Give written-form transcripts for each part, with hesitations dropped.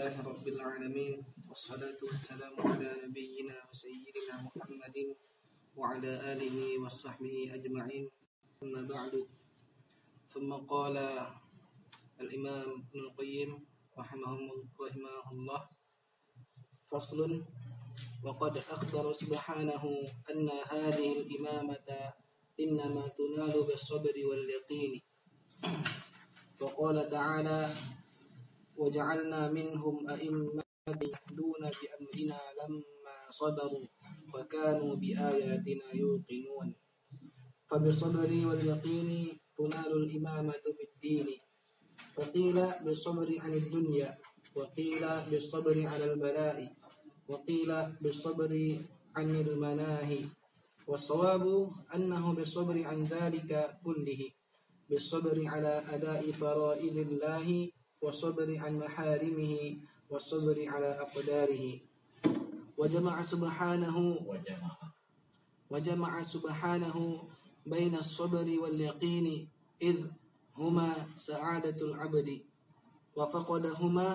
لله رب العالمين والصلاة والسلام على نبينا وسيدنا محمد وعلى آله وصحبه أجمعين. أما بعد، ثم قال الإمام ابن القيم رحمه الله: فصل: وقد أخبر سبحانه أن هذه الإمامة إنما تنال بالصبر واليقين، فقال تعالى: وجعلنا منهم أئمة يهدون بأمرنا لما صبروا وكانوا بآياتنا يوقنون. فبالصبر واليقين تنال الإمامة في الدين، وقيل بالصبر عن الدنيا، وقيل بالصبر على البلاء، وقيل بالصبر عن المناهي، والصواب أنه بالصبر عن ذلك كله، بالصبر على أداء فرائض الله، والصبر عن محارمه، والصبر على أقداره. وجمع سبحانه بين الصبر واليقين، إذ هما سعادة العبد، وفقدهما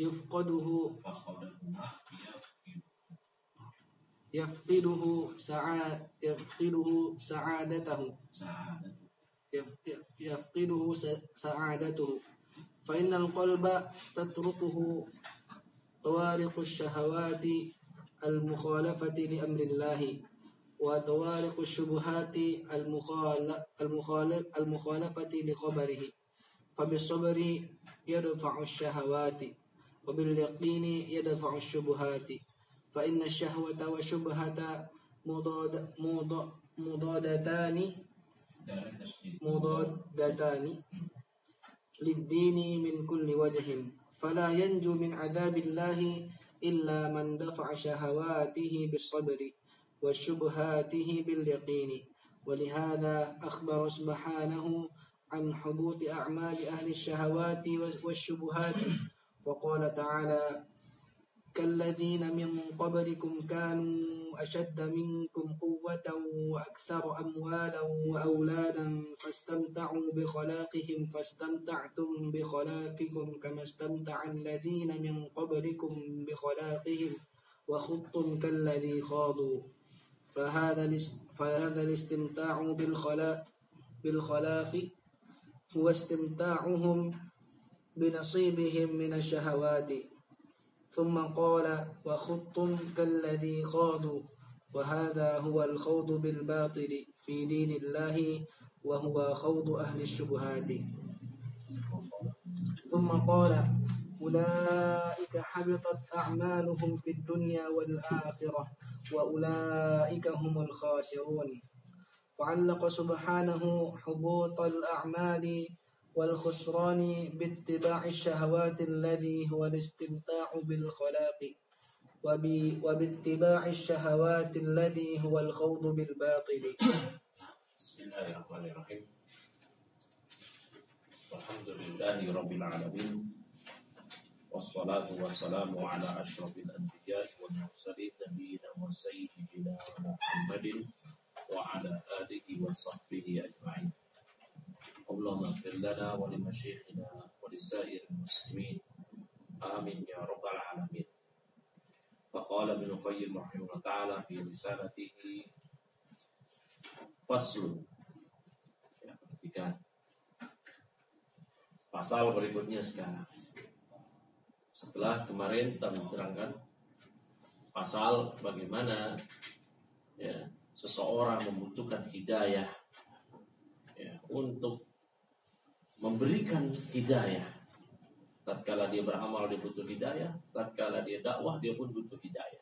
يفقده سعادته. فإن القلب تتركه طوارق الشهوات المخالفة لأمر الله، وطوارق الشبهات المخالفة لخبره. فبالصبر يدفع الشهوات، وباليقين يدفع الشبهات، فإن الشهوة والشبهة مضادتان للدين من كل وجه، فلا ينجو من عذاب الله إلا من دفع شهواته بالصبر وشبهاته باليقين. ولهذا أخبر سبحانه عن حبوط أعمال أهل الشهوات والشبهات، وقال تعالى: كالذين من قبلكم كانوا أشد منكم قوة وأكثر أموالا وأولادا فاستمتعوا بخلاقهم فاستمتعتم بخلاقكم كما استمتع الذين من قبلكم بخلاقهم وخضتم كالذي خاضوا. فهذا الاستمتاع بالخلاق هو استمتاعهم بنصيبهم من الشهوات. ثم قال: وخضتم كالذي خاضوا، وهذا هو الخوض بالباطل في دين الله، وهو خوض أهل الشبهات. ثم قال: أولئك حبطت أعمالهم في الدنيا والآخرة وأولئك هم الخاسرون. وعلق سبحانه حبوط الأعمال والخسران باتباع الشهوات الذي هو الاستمتاع بالخلاق، وباتباع الشهوات الذي هو الخوض بالباطل. بسم الله الرحمن الرحيم. الحمد لله رب العالمين، والصلاة والسلام على أشرف الأنبياء والمرسلين نبينا وسيدنا محمد وعلى آله وصحبه أجمعين. اللهم اغفر لنا ولمشايخنا ولسائر المسلمين، آمين يا رب العالمين. فقال ابن القيم رحمه الله تعالى في رسالته: فصل. Perhatikan pasal berikutnya sekarang. Setelah kemarin kita menerangkan pasal bagaimana seseorang membutuhkan hidayah untuk memberikan hidayah. Tatkala dia beramal dia butuh hidayah, tatkala dia dakwah dia pun butuh hidayah.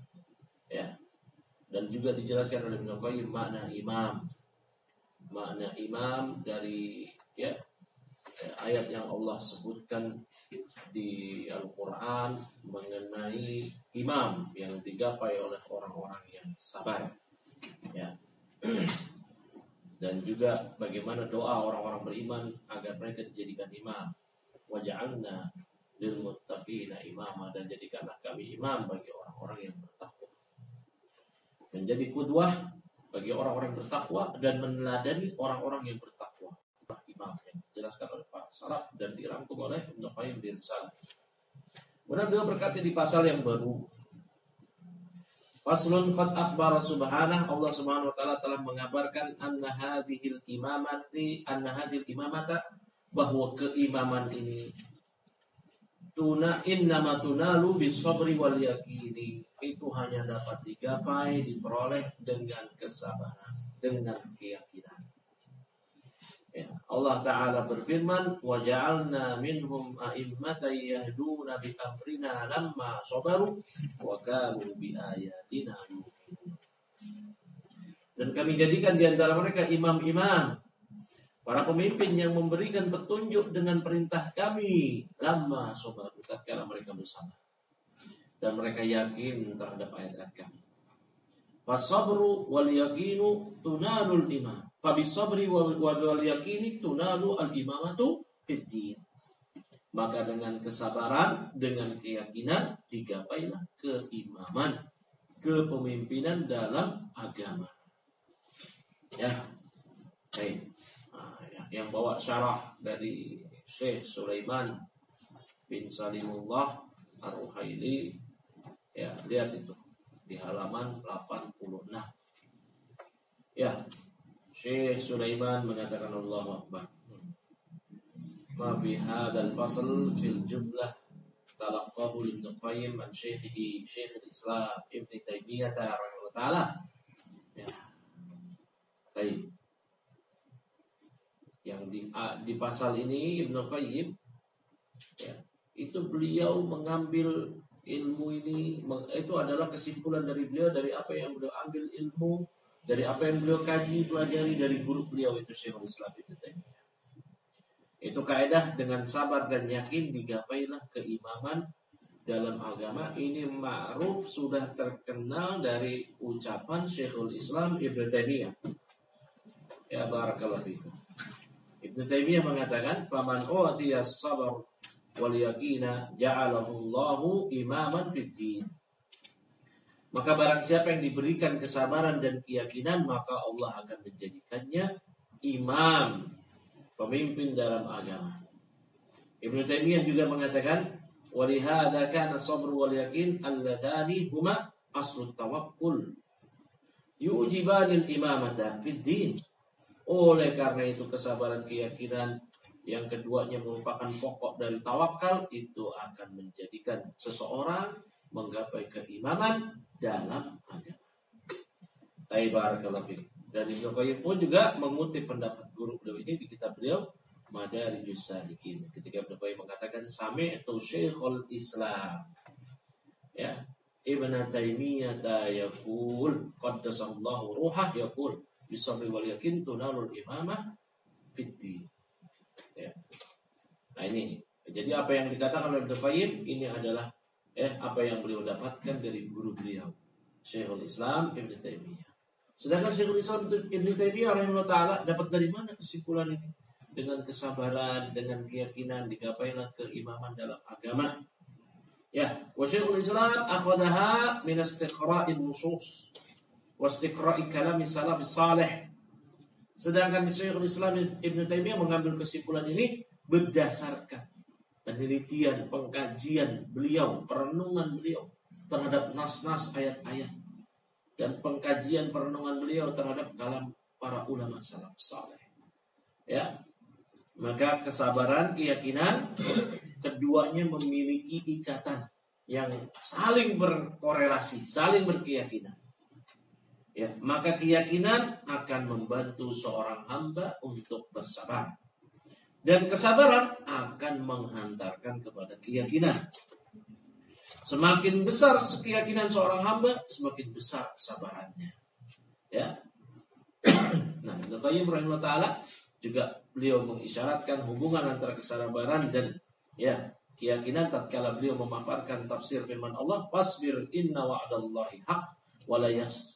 Dan juga dijelaskan oleh Ibnu Qayyim makna imam. Makna imam dari ayat yang Allah sebutkan di Al-Quran mengenai imam yang digapai oleh orang-orang yang sabar. Dan juga bagaimana doa orang-orang beriman agar mereka dijadikan imam. Waja'alna lil muttaqina imama, dan jadikanlah kami imam bagi orang-orang yang bertakwa. Menjadi qudwah bagi orang-orang yang bertakwa dan meneladani orang-orang yang bertakwa. Imam yang dijelaskan oleh para salaf dan dirangkum oleh Ibnu Qayyim di risalah. Kemudian beliau berkata di pasal yang baru, Faslun qad akhbara subhanah, Allah Subhanahu wa taala telah mengabarkan anna hadhil imamata, bahwa keimaman ini innama tunalu bis sabri wal yaqini, itu hanya dapat digapai, diperoleh dengan kesabaran, dengan keyakinan. Ya, Allah Ta'ala berfirman, wa ja'alna minhum a'immatan yahduna bi amrina lamma sabaru wa kanu bi ayatina yuqinun. Dan kami jadikan di antara mereka imam-imam, para pemimpin yang memberikan petunjuk dengan perintah kami lamma sabaru, tatkala mereka bersabar dan mereka yakin terhadap ayat-ayat kami. Fasabru wal yaqinu tunalul imam. Fabisabri wal yaqini tunalu al imamatu fid din. Maka dengan kesabaran, dengan keyakinan digapailah keimaman, kepemimpinan dalam agama. Ya. Baik. Yang bawa syarah dari Syekh Sulaiman bin Salimullah Ar-Ruhaili, ya, lihat itu di halaman 86. Ya, Syekh Sulaiman mengatakan Allahu Akbar. Ma fi hadzal fasl fil jumlah talaqqahu Ibnu Qayyim an Syekh al-Islam Ibnu Taimiyah rahimahullah taala. Ya. Baik. Yang di pasal ini Ibnu Qayyim, ya, itu beliau mengambil ilmu ini, itu adalah kesimpulan dari beliau, dari apa yang beliau ambil ilmu, dari apa yang beliau kaji, pelajari dari guru beliau itu Syekhul Islam Ibnu Taimiyah. Itu kaidah dengan sabar dan yakin digapailah keimaman dalam agama. Ini ma'ruf, sudah terkenal dari ucapan Syekhul Islam Ibnu Taimiyah. Ya barakallahu fikum. Ibnu Taimiyah mengatakan, "Faman utiyas sabar wal yaqina ja'alahu Allahu imaman fid din." Maka barang siapa yang diberikan kesabaran dan keyakinan, maka Allah akan menjadikannya imam, pemimpin dalam agama. Ibnu Taimiyah juga mengatakan, "Walihada kana sabr wal yaqin alladani huma aslut tawakkul yujibanil imamata fid din." Oleh karena itu kesabaran keyakinan yang keduanya merupakan pokok dari tawakal, itu akan menjadikan seseorang menggapai keimaman dalam agama. Barakallahu fiik. Dan Ibnu Qayyim pun juga mengutip pendapat guru beliau ini di kitab beliau Madarijus Salikin. Ketika Ibnu Qayyim mengatakan sami'tu Syekhul Islam, ya, Ibnu Taimiyah yaqul qaddasallahu ruhah yaqul bisabri wal yakin tunalul imamah fid din. Ya. Nah ini, jadi apa yang dikatakan oleh Ibnu Qayyim ini adalah apa yang beliau dapatkan dari guru beliau Syekhul Islam Ibnu Taimiyah. Sedangkan Syekhul Islam Ibnu Taimiyah rahimahullah taala dapat dari mana kesimpulan ini? Dengan kesabaran, dengan keyakinan digapailah keimaman dalam agama. Ya, wa Syekhul Islam akhadaha min istiqra'in nusus wa istiqra'i kalam salafus salih. Sedangkan Syekhul Islam Ibnu Taimiyah mengambil kesimpulan ini berdasarkan penelitian, pengkajian beliau, perenungan beliau terhadap nas-nas ayat-ayat, dan pengkajian perenungan beliau terhadap kalam para ulama salaf saleh. Ya, maka kesabaran, keyakinan, keduanya memiliki ikatan yang saling berkorelasi, saling berkeyakinan. Ya, maka keyakinan akan membantu seorang hamba untuk bersabar. Dan kesabaran akan menghantarkan kepada keyakinan. Semakin besar keyakinan seorang hamba, semakin besar kesabarannya. Ya. Nah, Ibnu Qayyim rahimahullah taala juga beliau mengisyaratkan hubungan antara kesabaran dan keyakinan tatkala beliau memaparkan tafsir firman Allah, "Fasbir inna wa'dallahi haq wala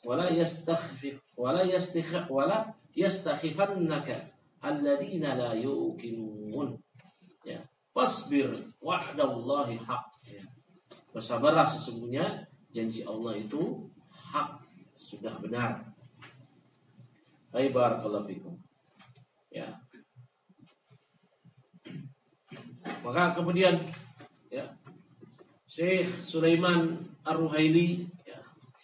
yastakhifannaka alladzina la yuqinun." Ya, fasbir wa'dallahi haq. Ya. Bersabarlah, sesungguhnya janji Allah itu hak, sudah benar. Barakallahu fikum. Ya. Maka kemudian Syekh Sulaiman Ar-Ruhaili, ya.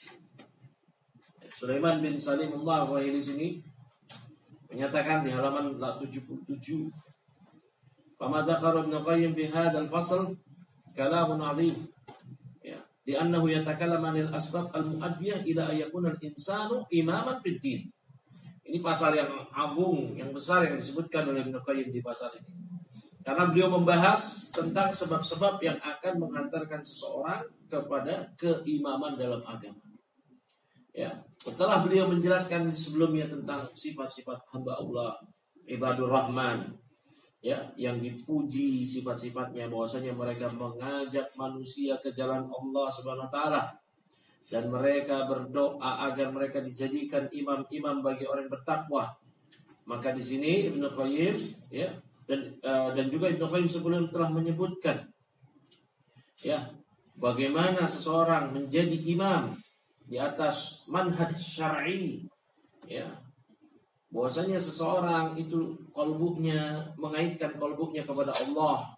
Sulaiman bin Salimullah Ar-Ruhaili sini menyatakan di halaman 77, "Fama dzakara Ibnu Qayyim fi hadzal fasl kalamun 'azim." Ya, di annahu yatakallam 'anil asbab al-mu'addiyah ila ayyakuna al-insanu imaman fid din. Ini pasal yang agung, yang besar yang disebutkan oleh Ibnu Qayyim di pasal ini. Karena beliau membahas tentang sebab-sebab yang akan menghantarkan seseorang kepada keimaman dalam agama. Ya, setelah beliau menjelaskan sebelumnya tentang sifat-sifat hamba Allah, ibadur rahman, ya, yang dipuji sifat-sifatnya, bahwasanya mereka mengajak manusia ke jalan Allah Subhanahu wa taala, dan mereka berdoa agar mereka dijadikan imam-imam bagi orang yang bertakwa. Maka di sini Ibnu Qayyim, ya, dan juga Ibnu Qayyim sebelum telah menyebutkan, ya, bagaimana seseorang menjadi imam di atas manhaj syar'i, ya, bahwasanya seseorang itu qalbunya, mengaitkan qalbunya kepada Allah,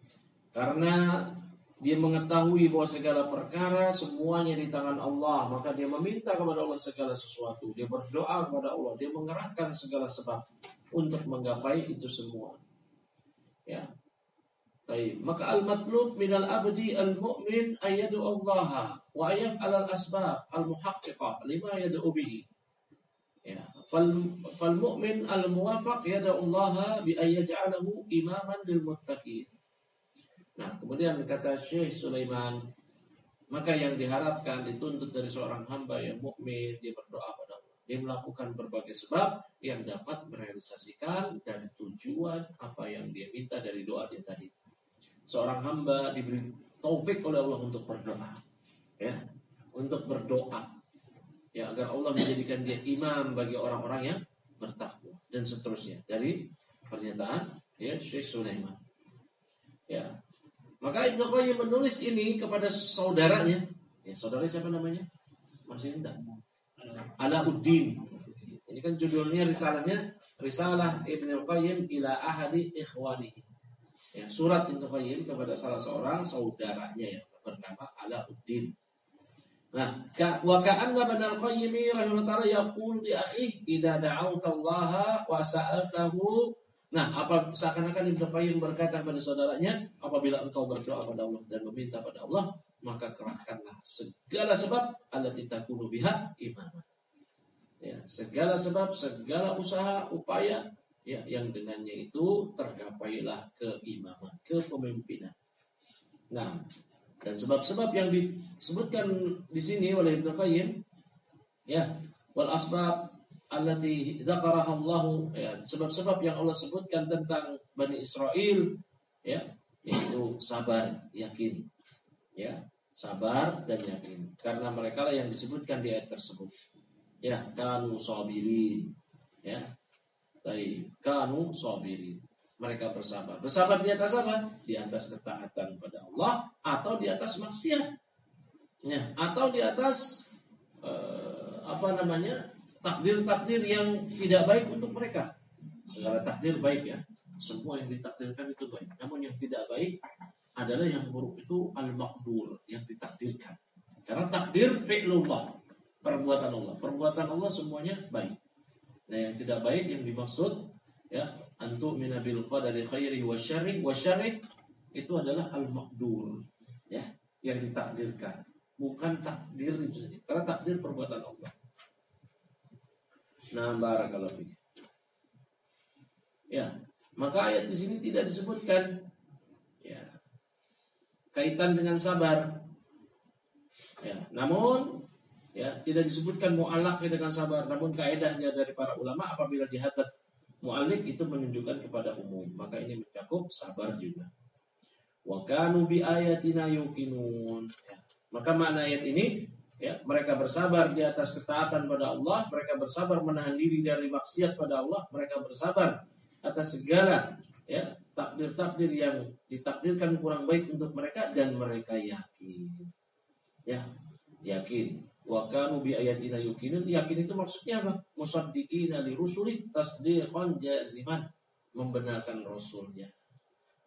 karena dia mengetahui bahwa segala perkara semuanya di tangan Allah, maka dia meminta kepada Allah segala sesuatu, dia berdoa kepada Allah, dia mengerahkan segala sebab untuk menggapai itu semua. Ya. Baik, maka al-matlub minal abdi al-mu'min ayyadu Allah wa ayyaf'al al-asbab al-muhaqqiqah lima yad'u bihi. Ya, fal mu'min al-muwafaq yad'u Allah bi ayyaj'alahu imaman lil muttaqin. Nah, kemudian kata Syekh Sulaiman, maka yang diharapkan, dituntut dari seorang hamba yang mukmin, dia berdoa pada Allah. Dia melakukan berbagai sebab yang dapat merealisasikan dan tujuan apa yang dia minta dari doa dia tadi. Seorang hamba diberi taufik oleh Allah untuk berdoa, ya, untuk berdoa, ya, agar Allah menjadikan dia imam bagi orang-orang yang bertakwa dan seterusnya dari pernyataan, ya, Syekh Sulaiman. Ya. Maka Ibnu Qayyim menulis ini kepada saudaranya. Ya, saudara siapa namanya? Masih enggak? Alauddin. Ini kan judulnya risalahnya, Risalah Ibnu Qayyim ila ahadi ikhwanihi. Ya, surat Ibnu Qayyim kepada salah seorang saudaranya yang bernama Alauddin. Nah, wa ka'anna Ibnu Qayyim rahimahullah ta'ala yaqul li akhihi idza da'awta Allah wa sa'altahu. Nah, apa seakan-akan Ibnu Qayyim berkata kepada saudaranya, apabila engkau berdoa pada Allah dan meminta pada Allah, maka kerahkanlah segala sebab allati takunu biha imaman. Ya, segala sebab, segala usaha, upaya, ya, yang dengannya itu tergapailah keimaman, kepemimpinan. Nah, dan sebab-sebab yang disebutkan di sini oleh Ibnu Qayyim, ya, wal asbab allati dzakaraha Allah, ya, sebab-sebab yang Allah sebutkan tentang Bani Israel, ya, yaitu sabar, yakin, ya, sabar dan yakin, karena mereka lah yang disebutkan di ayat tersebut. Ya, kanu sabirin, ya, kanu sabirin, mereka bersabar. Bersabar di atas apa? Di atas ketaatan pada Allah, atau di atas maksiat, ya, atau di atas takdir-takdir yang tidak baik untuk mereka. Segala takdir baik, ya, semua yang ditakdirkan itu baik. Namun yang tidak baik adalah yang buruk, itu al-maqdur, yang ditakdirkan. Karena takdir fi'lullah, perbuatan Allah. Perbuatan Allah semuanya baik. Nah, yang tidak baik yang dimaksud, ya, antu minabil qadari khairi wa syarri itu adalah al-maqdur, ya, yang ditakdirkan, bukan takdir itu saja. Karena takdir perbuatan Allah. Nah, barakallahu fiik. Ya, maka ayat di sini tidak disebutkan, ya, kaitan dengan sabar. Ya, namun, ya, tidak disebutkan mu'allaqnya dengan sabar. Namun kaidahnya dari para ulama, apabila dihadap mu'alliq itu menunjukkan kepada umum, maka ini mencakup sabar juga. Wa kanu bi ayatina yuqinun. Ya, maka makna ayat ini, ya, mereka bersabar di atas ketaatan pada Allah, mereka bersabar menahan diri dari maksiat pada Allah, mereka bersabar atas segala, ya, takdir-takdir yang ditakdirkan kurang baik untuk mereka, dan mereka yakin. Ya, yakin. Wa kanu bi ayatina yuqinun. Yakin itu maksudnya apa? Musaddiqina li rusuli tasdiqan jaziman, membenarkan rasulnya,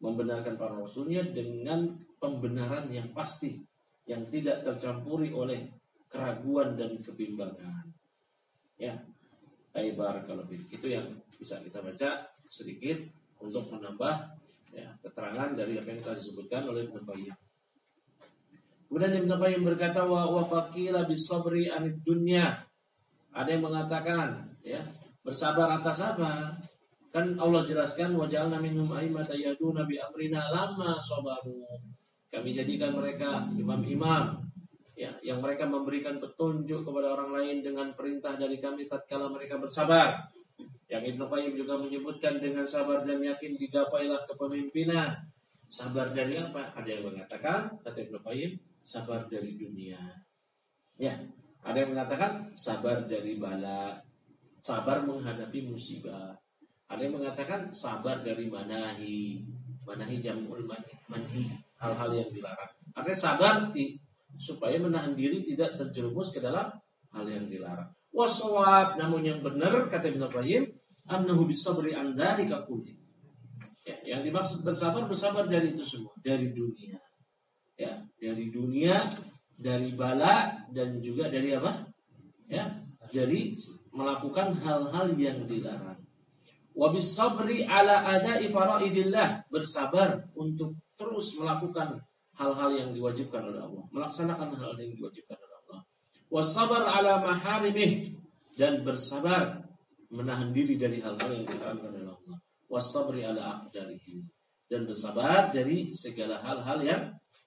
membenarkan para rasulnya dengan pembenaran yang pasti, yang tidak tercampuri oleh keraguan dan kebimbangan. Ya, barakallahu fiik. Itu yang bisa kita baca sedikit untuk menambah ya, keterangan dari apa yang telah disebutkan oleh Ibnu Qayyim. Kemudian Ibnu Qayyim berkata wa faqila bis-sabri anid dunya. Ada yang mengatakan ya, bersabar atas apa? Kan Allah jelaskan wa ja'alna minhum a'immatan yahduna bi amrina lamma sabaru. Kami jadikan mereka imam-imam ya, yang mereka memberikan petunjuk kepada orang lain dengan perintah dari kami tatkala mereka bersabar. Yang Ibnu Qayyim juga menyebutkan dengan sabar dan yakin digapailah kepemimpinan. Sabar dari apa? Ada yang mengatakan, kata Ibnu Qayyim, sabar dari dunia. Ya, ada yang mengatakan sabar dari bala, sabar menghadapi musibah. Ada yang mengatakan sabar dari manahi jamul manhi, hal-hal yang dilarang. Artinya sabar supaya menahan diri tidak terjerumus ke dalam hal yang dilarang. Wasawab, namun yang benar kata Ibnu Qayyim, annahu bisabri an dzalika kulli. Ya, yang dimaksud bersabar dari itu semua, dari dunia. Ya, dari dunia, dari bala dan juga dari apa? Ya, dari melakukan hal-hal yang dilarang. Wa bisabri ala ada'i faraidillah, bersabar untuk terus melakukan hal-hal yang diwajibkan oleh Allah, melaksanakan hal yang diwajibkan oleh Allah. Wasabar ala maharimih, dan bersabar menahan diri dari hal-hal yang diharamkan oleh Allah. Wasabri ala aqdarihi, dan bersabar dari segala hal-hal yang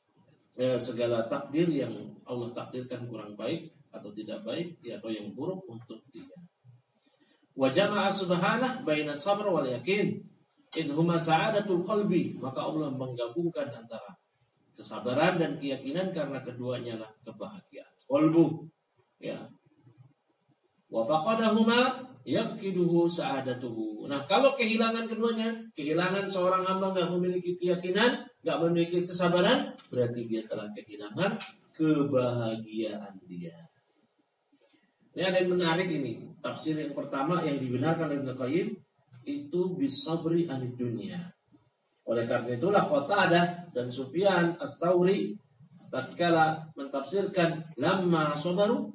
segala takdir yang Allah takdirkan kurang baik atau tidak baik atau yang buruk untuk dia. Wa jama'a subhanahu baina sabr wal yakin idhuma sa'adatul qalbi, maka Allah menggabungkan antara kesabaran dan keyakinan karena keduanya lah kebahagiaan qalbu. Ya. Wa faqadahuma yaqiduhu sa'adatuhu. Nah, kalau kehilangan keduanya, kehilangan seorang hamba enggak memiliki keyakinan, enggak memiliki kesabaran, berarti dia telah kehilangan kebahagiaan dia. Ini ada yang menarik ini. Tafsir yang pertama yang dibenarkan oleh Ibnu Qayyim itu bisabri anid dunya. Oleh karena itulah Qatadah dan Sufyan Ats-Tsauri tatkala mentafsirkan lamma sabaru,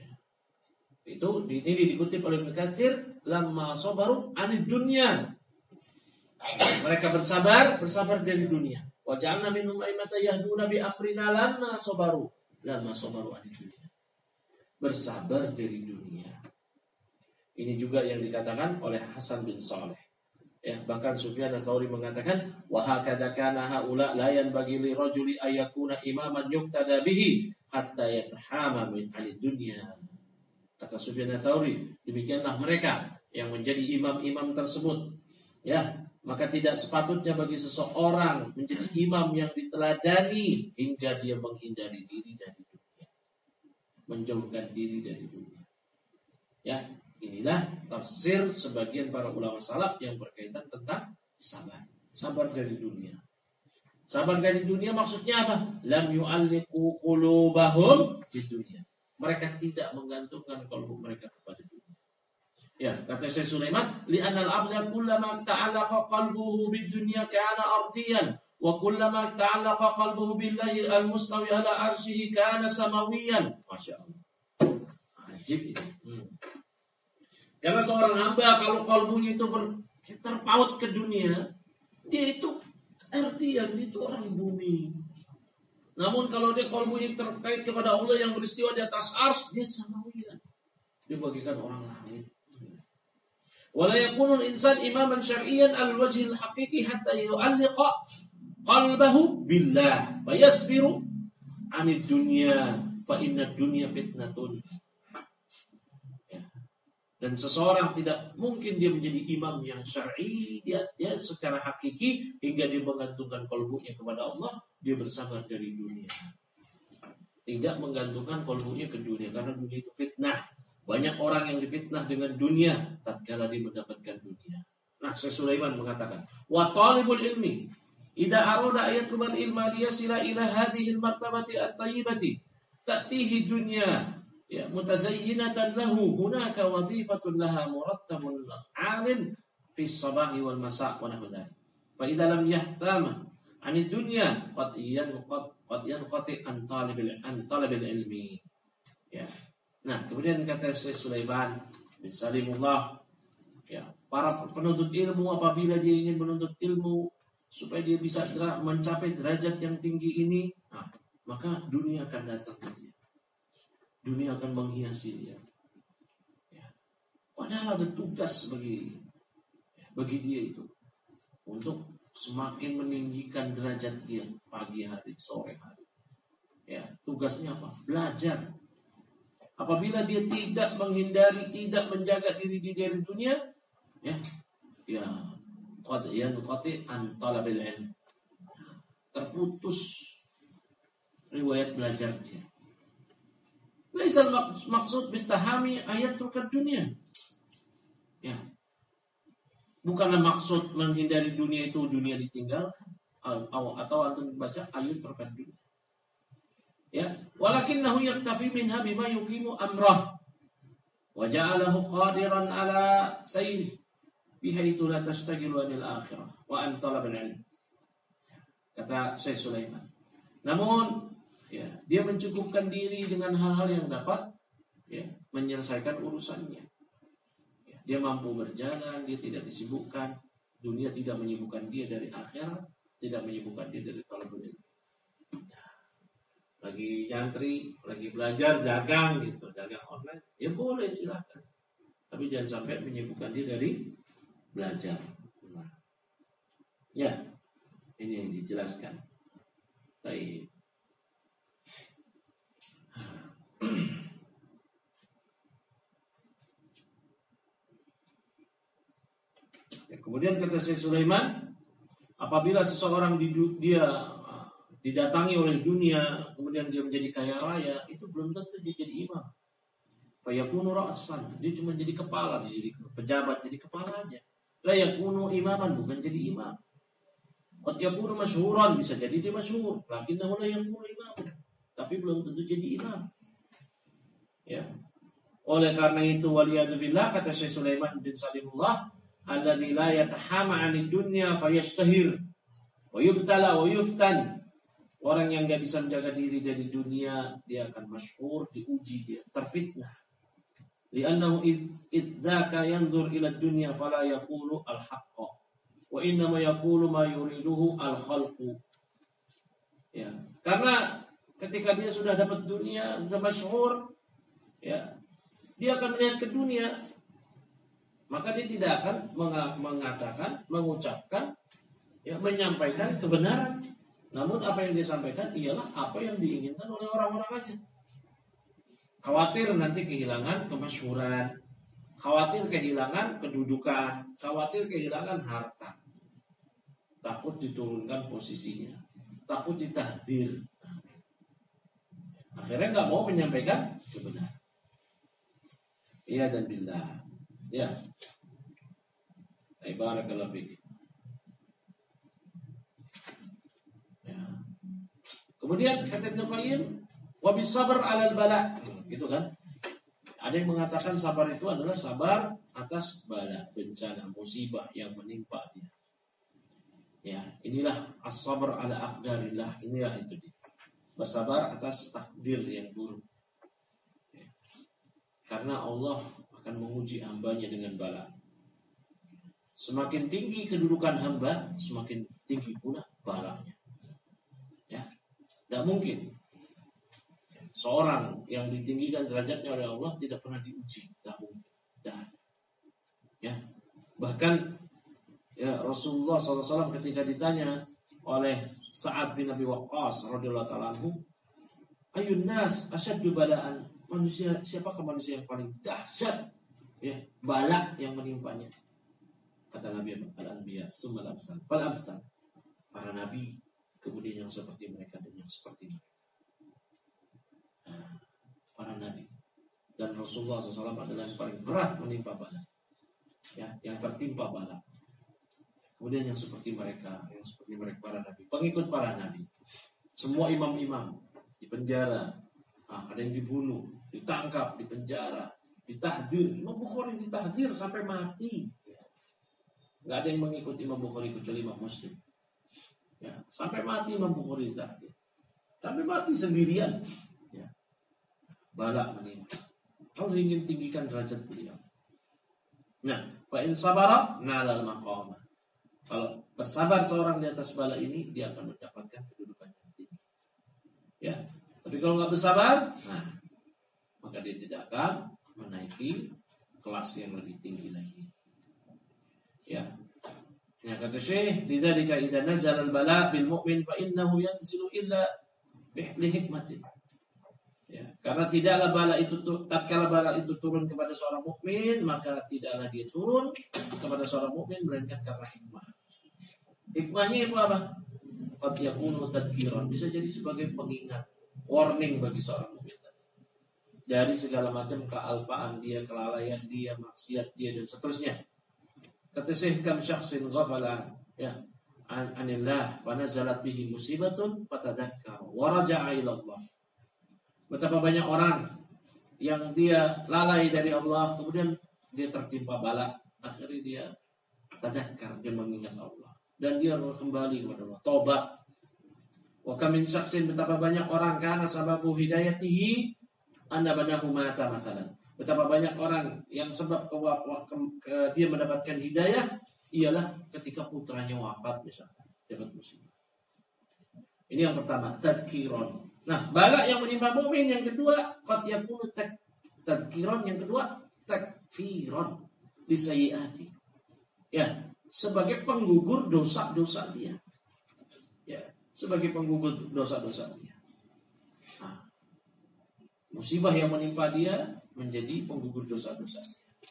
itu ini dikutip oleh Ibnu Katsir, lamma sabaru anid dunya. Mereka bersabar dari dunia. Wa ja'alna minhum a'immatan yahduna bi amrina lamma sabaru anid dunya. Bersabar dari dunia. Ini juga yang dikatakan oleh Hasan bin Saleh. Ya, bahkan Sufyan Ats-Tsauri mengatakan, wa hakadha kana haula la yanbaghi li rajuli ayakuna imaman yuqtada bihi hatta yatahama min al-dunya. Kata Sufyan Ats-Tsauri, demikianlah mereka yang menjadi imam-imam tersebut. Ya, maka tidak sepatutnya bagi seseorang menjadi imam yang diteladani hingga dia menghindari diri dari dunia, menjauhkan diri dari dunia. Ya, inilah tafsir sebagian para ulama salaf yang berkaitan tentang sabar dari dunia. Sabar dari dunia maksudnya apa? Lam yu'alliqu qulubahum di dunia. Mereka tidak menggantungkan qalbu mereka kepada dunia. Ya, kata Syekh Sulaiman, li'anal abda kullama ta'allaqa qalbuhu bid-dunya kana ardiyan wa kullama ta'allaqa qalbuhu billahi al-mustawi ala arsyihi kana samawiyan. Masyaallah. Ajib ini. Karena seorang hamba kalau kalbunya itu terpaut ke dunia, dia itu ardian, itu orang bumi. Namun kalau dia kalbunya terkait kepada Allah yang beristiwa di atas ars, dia samawiyan. Dia bagikan orang langit. Wala yakunu al-insan imaman syar'iyyan al-wajhil haqiqi hatta yu'alliqa qalbahu billah fa yasbiru 'anid dunya fa inna dunya fitnatun. Dan seseorang tidak mungkin dia menjadi imam yang syar'i dia secara hakiki hingga dia menggantungkan qalbunya kepada Allah, dia bersabar dari dunia. Tidak menggantungkan qalbunya ke dunia karena dunia itu fitnah. Banyak orang yang difitnah dengan dunia tatkala dia mendapatkan dunia. Nah, Syekh Sulaiman mengatakan, wa talibul ilmi idza arada ayatul ilma liyasila ila hadhihi al-martabati at-tayyibati ta'tihi dunya ya mutazayyinatan lahu hunaka wadhifatun laha murattabun 'alin fi sabahi wal masa' wa nahwa dzalik. Fa idza lam yahtama 'anid dunya qad yanqati an talabil ilmi. Ya. Nah, kemudian kata Syekh Sulaiman bin Salimullah, ya, para penuntut ilmu apabila dia ingin menuntut ilmu supaya dia bisa mencapai derajat yang tinggi ini, nah, maka dunia akan datang ke dia. Dunia akan menghiasi dia. Ya. Padahal ada tugas bagi dia itu untuk semakin meninggikan derajat dia pagi hari, sore hari. Ya, tugasnya apa? Belajar. Apabila dia tidak menghindari, tidak menjaga diri di dari dunia, ya, qad yanqati an talabil ilm. Terputus riwayat belajar dia. Laisal maksud bitahami ayat turkat dunia. Ya. Bukanlah maksud menghindari dunia itu dunia ditinggalkan atau antum baca ayat turkat dunia. Ya, walakinnahu yaktafi minha bima yuqimu amrah wa ja'alahu qadiran ala sayri bihaitsu la tashtagilu anil akhirah wa an talabil ilm. Kata Syekh Sulaiman. Namun, ya, dia mencukupkan diri dengan hal-hal yang dapat, ya, menyelesaikan urusannya. Ya, dia mampu berjalan, dia tidak disibukkan, dunia tidak menyibukkan dia dari akhirat, tidak menyibukkan dia dari talabul ilm. Lagi nyantri, lagi belajar, dagang gitu, dagang online, ya boleh silakan. Tapi jangan sampai menyibukkan dia dari belajar. Nah, ya, ini yang dijelaskan. Baik. Ya, kemudian kata Syekh Sulaiman, apabila seseorang dia didatangi oleh dunia, kemudian dia menjadi kaya raya, itu belum tentu dia jadi imam. Fayakunu ra'san, dia cuma jadi kepala, dia jadi pejabat, jadi kepala aja. La yakunu imaman, bukan jadi imam. Qad yakunu masyhuran, bisa jadi dia masyhur, lakinnahu la yakunu imam. Tapi belum tentu jadi imam. Ya. Oleh karena itu waliyadzubillah, kata Syekh Sulaiman bin Salimullah, alladzi la yatahama 'anid dunya fayashtahir wa yubtala wa yuftan. Orang yang gak bisa menjaga diri dari dunia, dia akan masyhur, diuji, dia terfitnah. Li'annahu idzaka yanzur ila dunya fala yaqulu al-haqqa wa innama yaqulu ma yuriduhu al-khalqu. Ya, karena ketika dia sudah dapat dunia, sudah masyhur, ya, dia akan melihat ke dunia, maka dia tidak akan mengatakan, mengucapkan, ya, menyampaikan kebenaran. Namun apa yang disampaikan ialah apa yang diinginkan oleh orang-orang aja. Khawatir nanti kehilangan kemasyhuran, khawatir kehilangan kedudukan, khawatir kehilangan harta, takut diturunkan posisinya, takut ditahdir. Akhirnya nggak mau menyampaikan kebenaran. Iya dan billah. Ya. Barakallahu fiik. Kemudian kata Ibnu Qayyim, wa bisabr 'alal bala, gitu kan? Ada yang mengatakan sabar itu adalah sabar atas bala, bencana, musibah yang menimpa dia. Ya, inilah as-sabr 'ala aqdarillah, inilah itu dia. Bersabar atas takdir yang buruk. Ya. Karena Allah akan menguji hambanya dengan bala. Semakin tinggi kedudukan hamba, semakin tinggi pula balanya. Tidak mungkin seorang yang ditinggikan derajatnya oleh Allah tidak pernah diuji. Tidak mungkin. Ya. Bahkan, ya, Rasulullah SAW ketika ditanya oleh Sa'ad bin Abi Waqqas radhiyallahu ta'ala anhu, ayun nas asyaddu bala'an, manusia, siapakah manusia yang paling dahsyat, ya, bala yang menimpanya? Kata Nabi al-anbiya summal amsal, fal amsal, para nabi, kemudian yang seperti mereka dan yang seperti mereka. Nah, para nabi dan Rasulullah SAW adalah yang paling berat menimpa bala, ya, yang tertimpa bala. Kemudian yang seperti mereka para nabi, pengikut para nabi, semua imam-imam di penjara, ada yang dibunuh, ditangkap, dipenjara, ditahdir. Imam Bukhari ditahdir sampai mati. Nggak ada yang mengikuti Imam Bukhari kecuali Imam Muslim. Ya, sampai mati Imam Bukhari sakit. Sampai mati sendirian. Ya. Bala menimpa. Allah ingin tinggikan derajat beliau. Nah, fa in sabara nalal maqama. Kalau bersabar seorang di atas bala ini, dia akan mendapatkan kedudukan yang tinggi. Ya. Tapi kalau nggak bersabar, nah, maka dia tidak akan menaiki kelas yang lebih tinggi lagi. Ya. Ya, kata Syekh, lidzalika idza nazala al-bala bil mu'min fa innahu yanzilu illa bi hikmatin. Ya, karena tidaklah bala itu tatkala bala itu turun kepada seorang mukmin, maka tidaklah dia turun kepada seorang mukmin melainkan karena hikmah. Hikmahnya itu apa? Qad yakunu tadhkiran, bisa jadi sebagai pengingat, warning bagi seorang mukmin dari segala macam kealpaan dia, kelalaian dia, maksiat dia dan seterusnya. Kata Syekh, kam syakhsin ghafala ya anillah wa nazalat bihi musibatun fatadzakkara wa raja'a ila Allah. Betapa banyak orang yang dia lalai dari Allah, kemudian dia tertimpa bala, akhirnya dia tadzakkar, dia mengingat Allah dan dia kembali kepada Allah, taubat. Wa kam min syakhsin, betapa banyak orang kana sababu hidayatihi anna banahu mata masalan. Betapa banyak orang yang sebab dia mendapatkan hidayah ialah ketika putranya wafat misalnya, dapat musibah. Ini yang pertama, tadhkiron. Nah, bala yang menimpa mukmin yang kedua, qad yakunu tadhkiron, yang kedua takfiron lisayyiati. Ya, sebagai penggugur dosa-dosa dia. Ya, sebagai penggugur dosa-dosa dia. Nah, musibah yang menimpa dia menjadi penggugur dosa-dosa.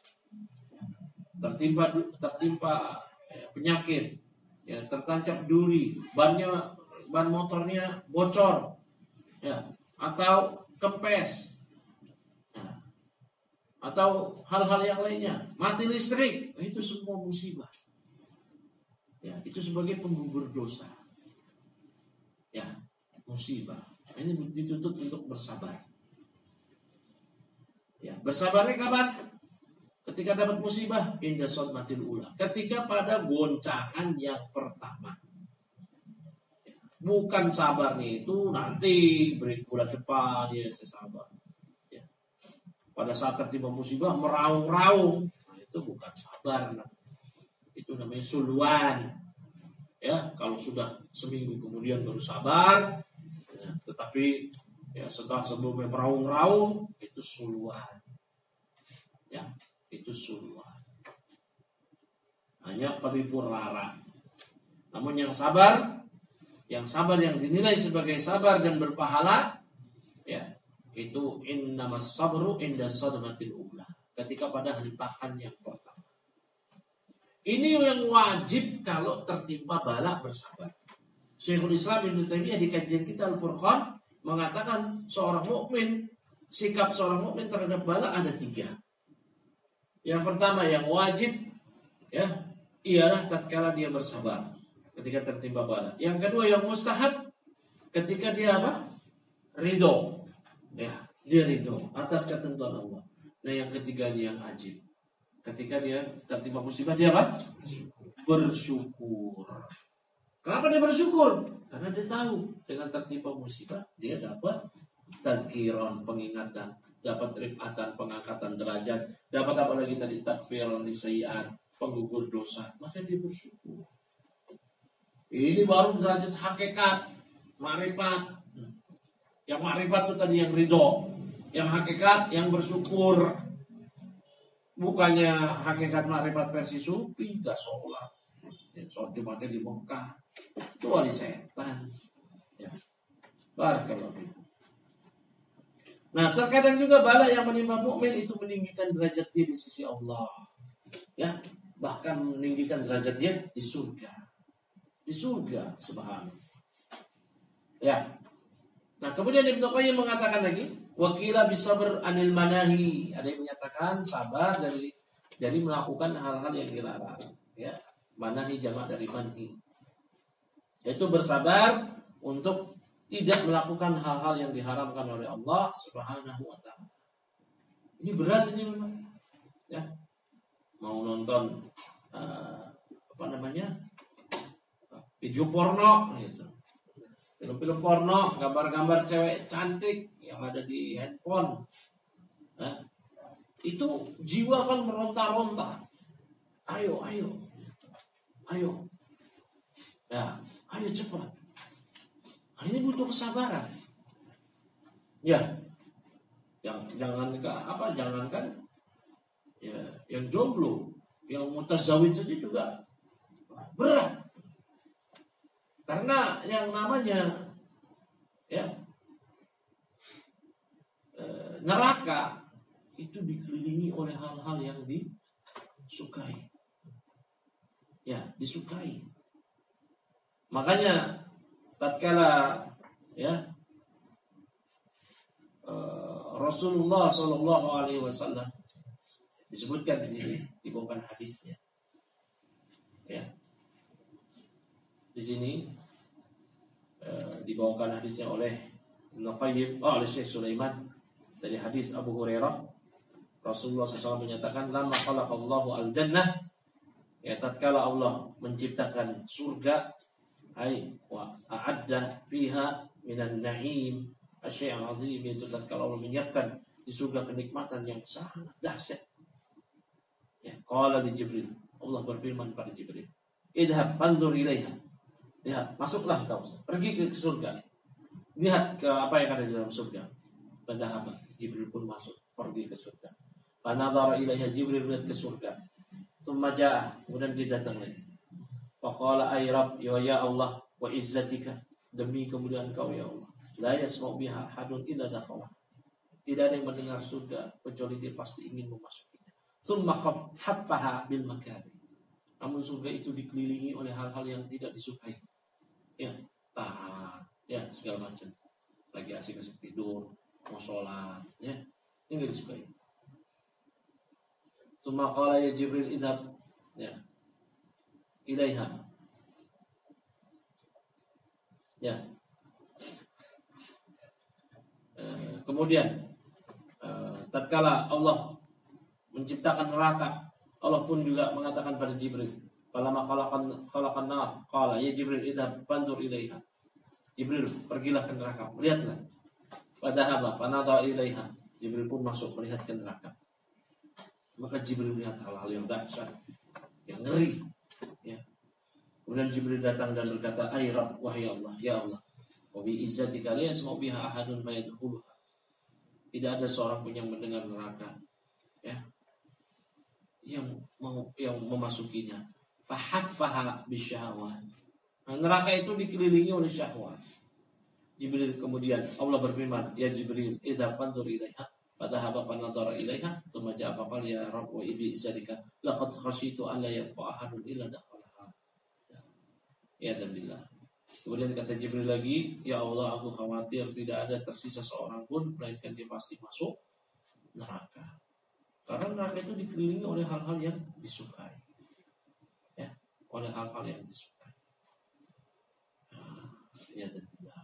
Tertimpa penyakit, ya, tertancap duri, ban motornya bocor, ya, atau kempes, ya, atau hal-hal yang lainnya, mati listrik, itu semua musibah. Ya, itu sebagai penggugur dosa. Ya, musibah. Ini dituntut untuk bersabar. Ya, bersabarnya kapan? Ketika dapat musibah, inda sadmatil ula. Ketika pada goncangan yang pertama. Ya, bukan sabarnya itu nanti bulan depan ya saya sabar. Ya. Pada saat tertimpa musibah meraung-raung, nah, itu bukan sabar. Itu namanya suluan. Ya, kalau sudah seminggu kemudian baru sabar, ya, tetapi ya, setelah sebelumnya meraung-raung, itu suluan. Ya, itu suluan. Hanya paripurara. Namun yang sabar yang dinilai sebagai sabar dan berpahala, ya, itu innamas sabru inda sadmatil ula. Ketika pada hentakan yang pertama. Ini yang wajib kalau tertimpa bala bersabar. Syekhul Islam Ibnu Taimiyah di kajian kita Al-Furqan mengatakan seorang mukmin, sikap seorang mukmin terhadap bala ada 3. Yang pertama yang wajib, ya, ialah tatkala dia bersabar ketika tertimpa bala. Yang kedua yang mustahab, ketika dia apa? Ridho. Ya, dia ridho atas ketentuan Allah. Nah, yang ketiga dia yang wajib. Ketika dia tertimpa musibah dia apa? Bersyukur. Kenapa dia bersyukur? Karena dia tahu dengan tertimpa musibah dia dapat tazkiran, pengingatan, dapat rifatan, pengangkatan derajat, dapat apa lagi tadi, takfiran lisayyi'at, penggugur dosa, maka dia bersyukur. Ini baru derajat hakikat, ma'rifat. Yang ma'rifat itu tadi yang ridho, yang hakikat yang bersyukur. Bukannya hakikat ma'rifat versi sufi, gak sholat, sholat Jumatnya di Mekah, itu wali setan. Ya. Barakallahu fiikum. Nah, terkadang juga bala yang menimpa mukmin itu meninggikan derajat dia di sisi Allah. Ya, bahkan meninggikan derajat dia di surga. Di surga, subhanallah. Ya. Nah, kemudian Ibnu Qayyim mengatakan lagi, wakila bisabr anil manahi. Ada yang menyatakan sabar dari melakukan hal-hal yang dilarang. Ya, manahi jamak dari manhi. Yaitu bersabar untuk tidak melakukan hal-hal yang diharamkan oleh Allah Subhanahu wa ta'ala. Ini berat ini memang. Ya. Mau nonton video porno gitu. Film-film porno, gambar-gambar cewek cantik yang ada di handphone. Itu jiwa kan meronta-ronta. Ayo. Ya, ayo cepat. Ini butuh kesabaran. Ya. Jangankan ya, yang jomblo, yang mutazawid saja juga berat. Karena yang namanya neraka itu dikelilingi oleh hal-hal yang disukai. Ya, disukai. Makanya tatkala Rasulullah Shallallahu Alaihi Wasallam disebutkan di sini, dibawakan hadisnya. Ya, di sini dibawakan hadisnya oleh oleh Syekh Sulaiman dari hadis Abu Hurairah. Rasulullah SAW menyatakan, lama khalaqallahu al-jannah, ya tatkala Allah menciptakan surga, wa a'adda fiha minan na'im asyai' azim, itu tatkala Allah menyiapkan di surga kenikmatan yang sangat dahsyat. Ya, qala li Jibril, Allah berfirman pada Jibril, idhab fanzur ilaiha. Lihat, masuklah kau, pergi ke surga. Lihat ke apa yang ada di dalam surga. Padahal Jibril pun masuk, pergi ke surga. Fanadhara ilaiha, Jibril lihat ke surga. Tsumma jaa, kemudian dia datang lagi. Faqala ay Rabb, ya Allah, wa izzatika, demi kemuliaan Kau ya Allah. La yasma'u biha ahadun illa dakhala. Tidak ada yang mendengar surga kecuali dia pasti ingin memasukinya. Tsumma haffaha bil makari. Namun surga itu dikelilingi oleh hal-hal yang tidak disukai. Ya, taat, ya segala macam. Lagi asik-asik tidur, mau sholat, ya, ini nggak disukai. Tsumma qala ya Jibril idhab, ya, ilaiha. Ya. Kemudian tatkala Allah menciptakan neraka, Allah pun juga mengatakan pada Jibril, falamma khalaqan nar, qala ya Jibril idhab fanzur ilaiha. Jibril, pergilah ke neraka, lihatlah. Padahaba fanadha ilaiha. Jibril pun masuk melihat ke neraka. Maka Jibril melihat hal-hal yang dahsyat, yang ngeri. Ya. Kemudian Jibril datang dan berkata, ay Rabb, wahai Allah, ya Allah, wa bi izzatika la yasma'u biha ahadun fa yadkhuluha. Tidak ada seorang pun yang mendengar neraka, ya, yang memasukinya. Fahaffaha bisyahwat. Neraka itu dikelilingi oleh syahwat. Jibril kemudian Allah berfirman, ya Jibril, idza fanzur ilaiha, fadhahaba fanadhara ilaiha, tsumma ja'a faqala ya Rabb wa bi izzika laqad khashitu an la yabqa ahadun illa dakhalaha. Ya dan billah. Kemudian kata Jibril lagi, ya Allah, aku khawatir tidak ada tersisa seorang pun melainkan dia pasti masuk neraka. Karena neraka itu dikelilingi oleh hal-hal yang disukai. Ya, oleh hal-hal yang disukai. Ya dan billah.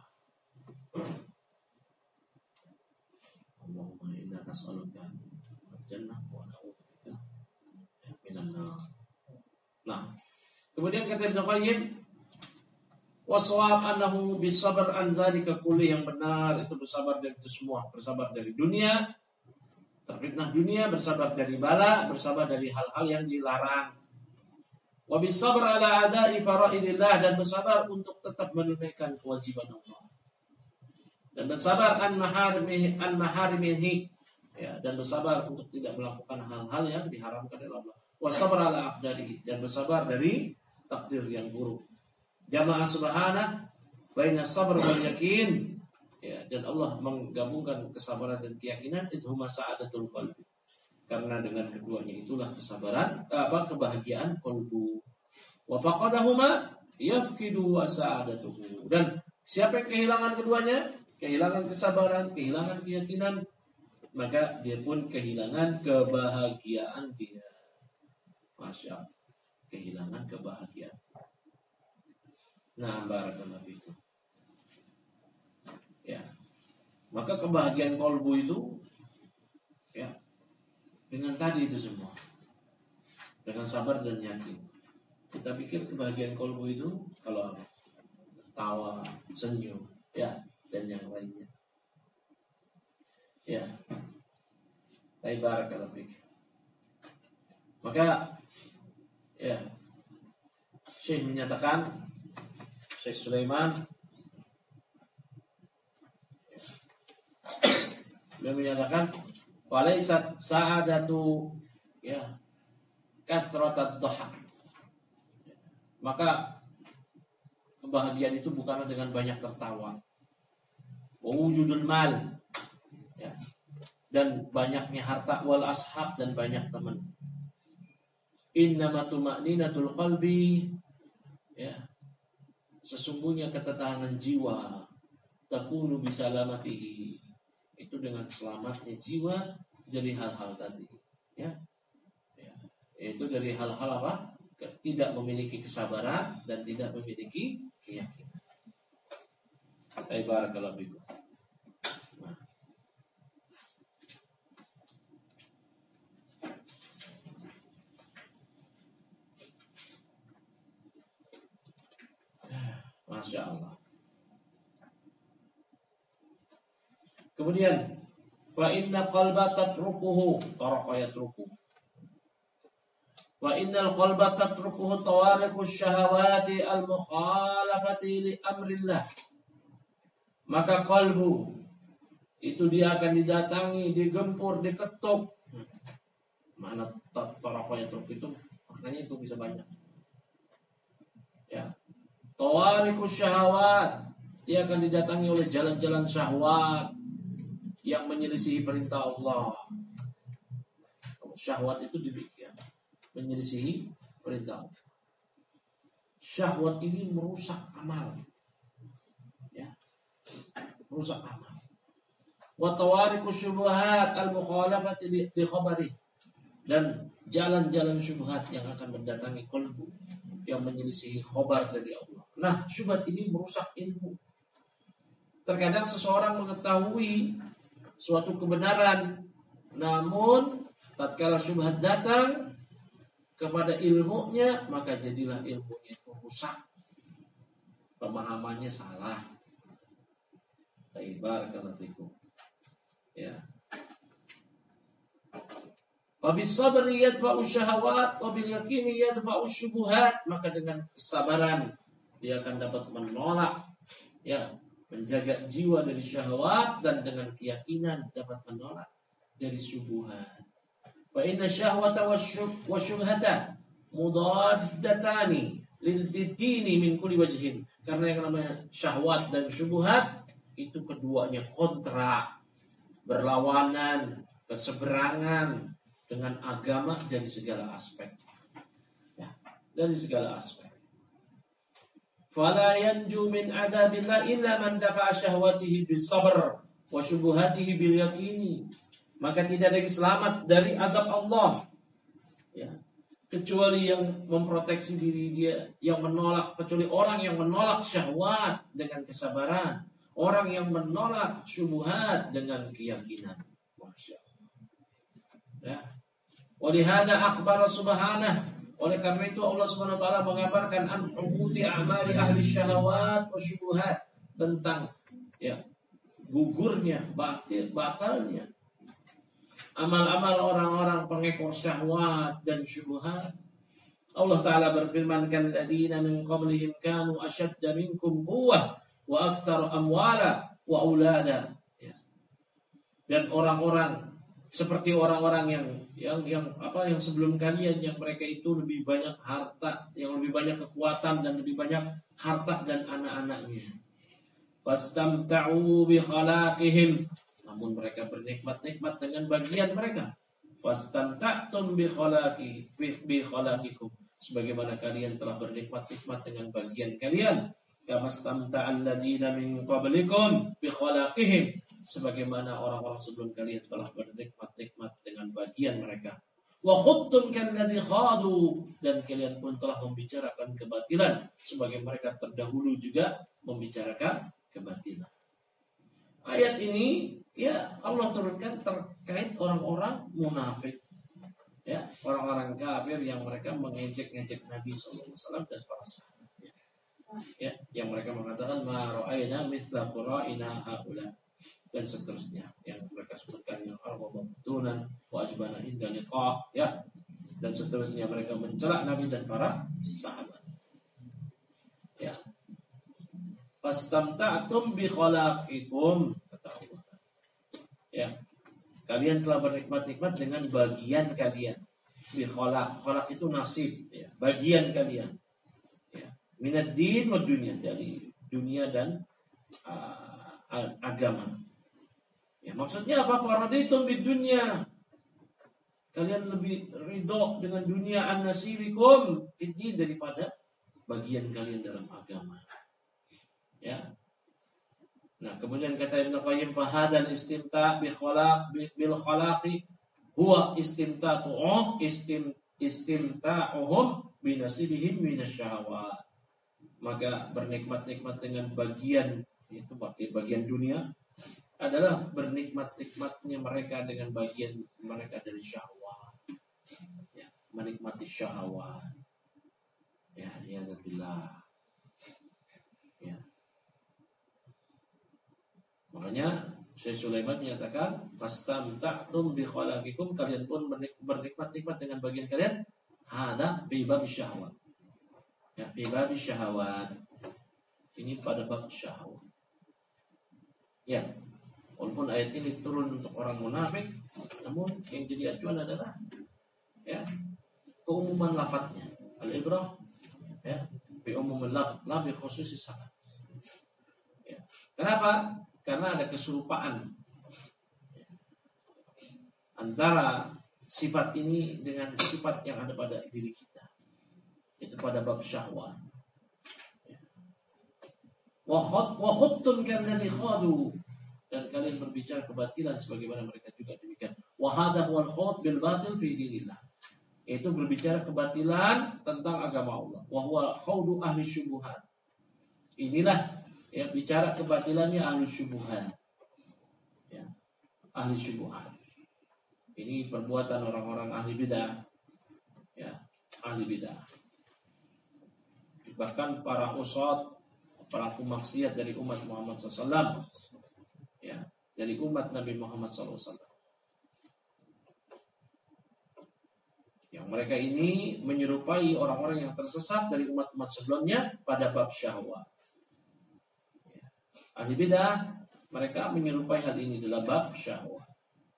Allahumma inna nas'aluka al-jannah wa na'udzubika minan nar. Nah, kemudian kata Ibnu Qayyim, waswab annahu bisabar an dzalika kulli, yang benar itu bersabar dari itu semua, bersabar dari dunia, terfitnah dunia, bersabar dari bala, bersabar dari hal-hal yang dilarang. Wa bisabar ala ada'i faraidillah, dan bersabar untuk tetap menunaikan kewajiban Allah. Dan bersabar an maharimihi, ya, dan bersabar untuk tidak melakukan hal-hal yang diharamkan oleh Allah. Wa sabar ala aqdarihi, dan bersabar dari takdir yang buruk. Jamaah subhanah baina sabr wal yakin, ya, dan Allah menggabungkan kesabaran dan keyakinan, itu huma sa'adatul qalbi. Karena dengan keduanya itulah kesabaran, kebahagiaan qalbu. Wa faqadahuma yafqidu wa sa'adatuhu. Dan siapa yang kehilangan keduanya, kehilangan kesabaran, kehilangan keyakinan, maka dia pun kehilangan kebahagiaan dia. Masya Allah, kehilangan kebahagiaan. Nah, barakallahu fikum. Ya. Maka kebahagiaan qalbu itu, ya, dengan tadi itu semua. Dengan sabar dan yakin. Kita pikir kebahagiaan kolbu itu kalau tawa, senyum, ya, dan yang lainnya. Ya. Barakallahu fiik. Maka ya, Syekh menyatakan, Syekh Sulaiman beliau menyatakan walaisat sa'adatu ya kasratat dhahak. Maka kebahagiaan itu bukanlah dengan banyak tertawa. Wa wujudul mal. Ya. Dan banyaknya harta, wal ashab, dan banyak teman. Innama tuma'ninatul qalbi, ya, sesungguhnya ketenangan jiwa, takunu bisalamatihi, itu dengan selamatnya jiwa dari hal-hal tadi, ya, itu dari hal-hal apa? Tidak memiliki kesabaran dan tidak memiliki keyakinan. Barakallahu fikum. Masya Allah. Kemudian, wa inna qalba tatrukuhu taraka yatrukuhu. Wa innal qalba tatrukuhu tawariqus syahawati al-mukhalafati li amrillah. Maka kalbu itu dia akan didatangi, digempur, diketuk. Mana taraka yatruk itu maknanya itu bisa banyak. Ya. Tawariqus syahawat, dia akan didatangi oleh jalan-jalan syahwat yang menyelisihi perintah Allah. Syahwat itu demikian, menyelisihi perintah Allah. Syahwat ini merusak amal, ya, merusak amal. Wa tawariqus syubhat al-mukhalafati li khabari, dan jalan-jalan syubhat yang akan mendatangi qalbu yang menyelisihi khabar dari Allah. Nah, syubhat ini merusak ilmu. Terkadang seseorang mengetahui suatu kebenaran, namun tatkala syubhat datang kepada ilmunya, maka jadilah ilmunya itu rusak. Pemahamannya salah. Barakallahu fikum. Ya. Wabis sabri yadfa'u syahawat, wabil yakini yadfa'u syubuhat. Maka dengan kesabaran dia akan dapat menolak, ya, menjaga jiwa dari syahwat, dan dengan keyakinan dapat menolak dari syubhat. Wa inna syahwata wa syubhata mudaddatani lid-dini min kulli wajhin. Karena yang namanya syahwat dan syubhat itu keduanya kontra, berlawanan, berseberangan dengan agama dari segala aspek, ya, dari segala aspek. Fala yanju min adabillah illa man dafa'a syahwatihi bis sabr wa syubuhatihi bil yaqini. Maka tidak ada yang selamat dari azab Allah, ya, kecuali yang memproteksi diri dia, yang menolak, kecuali orang yang menolak syahwat dengan kesabaran, orang yang menolak syubhat dengan keyakinan. Masya Allah. Ya. Walihada akhbar subhanahu, oleh karena itu Allah Subhanahu wa taala mengabarkan an hubuti a'mali ahli syahawat wa syubhat, tentang, ya, gugurnya, batalnya amal-amal orang-orang pengekor syahwat dan syubhat. Allah taala berfirman, kan ladina min qablihim kanu ashadda minkum quwwah wa aktsara amwala wa aulada. Ya. Dan orang-orang seperti orang-orang yang sebelum kalian, yang mereka itu lebih banyak harta, yang lebih banyak kekuatan dan lebih banyak harta dan anak-anaknya. Fastamta'u bi khalaqihim, namun mereka bernikmat-nikmat dengan bagian mereka. Fastamta'tum bi khalaqikum, sebagaimana kalian telah bernikmat-nikmat dengan bagian kalian. Kama stamta'al ladina min qablikum bi khalaqihim, sebagaimana orang-orang sebelum kalian telah bernikmat-nikmat dengan bagian mereka. Wa khuttum kalladzi khadu, dan kalian pun telah membicarakan kebatilan sebagai mereka terdahulu juga membicarakan kebatilan. Ayat ini, ya, Allah turunkan terkait orang-orang munafik, ya, orang-orang kafir yang mereka mengejek-ngejek Nabi SAW dan para sahabat. Ya, yang mereka mengatakan ma ra'ayna mithla qura'ina haula dan seterusnya yang mereka sebutkan yang al-mabtunan wa ajbana inda liqa, ya, dan seterusnya mereka mencela Nabi dan para sahabat. Ya. Fastamta'tum bi khalaqikum, kata Allah. Ya. Kalian telah bernikmat-nikmat dengan bagian kalian. Bi khalaq, khalaq itu nasib, ya, bagian kalian. Ya. Minad din wa dunya, dari dunia dan agama. Ya, maksudnya apa? Faraditum bid dunya. Kalian lebih ridho dengan dunia an-nasirikum fiddin daripada bagian kalian dalam agama. Ya. Nah, kemudian kata Ibnu Qayyim fahadal istimta' bil khalaqi huwa istimta'uhum bi nasibihim minasyahawat. Maka bernikmat-nikmat dengan bagian itu bagian dunia adalah bernikmat-nikmatnya mereka dengan bagian mereka dari syahwat. Ya, menikmati syahwat. Ya, ya Alhamdulillah. Ya. Makanya Syekh Sulaiman menyatakan fastamta'tum bi khalaqikum, kalian pun bernikmat-nikmat dengan bagian kalian hada fi bab syahwat. Ya, fi bab syahwat. Ini pada bab syahwat. Ya. Walaupun ayat ini turun untuk orang munafik, namun yang jadi acuan adalah ya keumuman lafadznya. Al-ibrah ya bi umumil lafz, la bi khususis sabab. Ya. Kenapa? Karena ada keserupaan antara sifat ini dengan sifat yang ada pada diri kita. Itu pada bab syahwat. Ya. Wa khudtun kallati khadu, dan kalian berbicara kebatilan sebagaimana mereka juga demikian. Wa hadha huwal khawd bil batil fi dinillah. Itu berbicara kebatilan tentang agama Allah. Wa huwa khawdu ahli syubhat. Inilah ya bicara kebatilannya ahli syubhat. Ya, ahli syubhat. Ini perbuatan orang-orang ahli bidah. Ya, ahli bidah. Bahkan para usad, para pemaksiat dari umat Muhammad SAW. Ya, dari umat Nabi Muhammad SAW. Yang mereka ini menyerupai orang-orang yang tersesat dari umat-umat sebelumnya pada bab syahwat. Ya. Ahli bidah, mereka menyerupai hal ini dalam bab syahwat.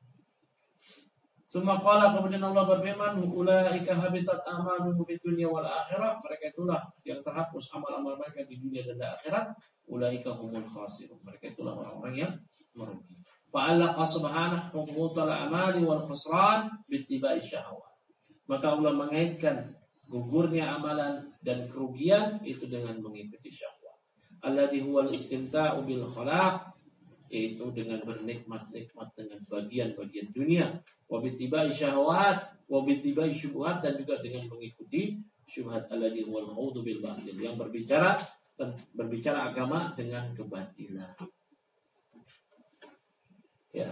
Summa qala, kemudian Allah berfirman, ulaika habitat a'maluhum fid dunya wal akhirah. Mereka itulah yang terhapus amal-amal mereka di dunia dan di akhirat. Ulaika humul khasirun. Mereka itulah orang-orang yang merugi. Fa'allaqa subhanahu hubutal amali wal khusran bittiba'i syahwat. Maka Allah mengaitkan gugurnya amalan dan kerugian itu dengan mengikuti syahwat. Alladhi huwal istimta'u bil khalaq, yaitu dengan bernikmat-nikmat dengan bagian-bagian dunia. Wa bittiba'i syahwat wa bittiba'i syubhat, dan juga dengan mengikuti syubhat. Alladhi huwal khawdu bil batil, yang berbicara agama dengan kebatilan. Ya.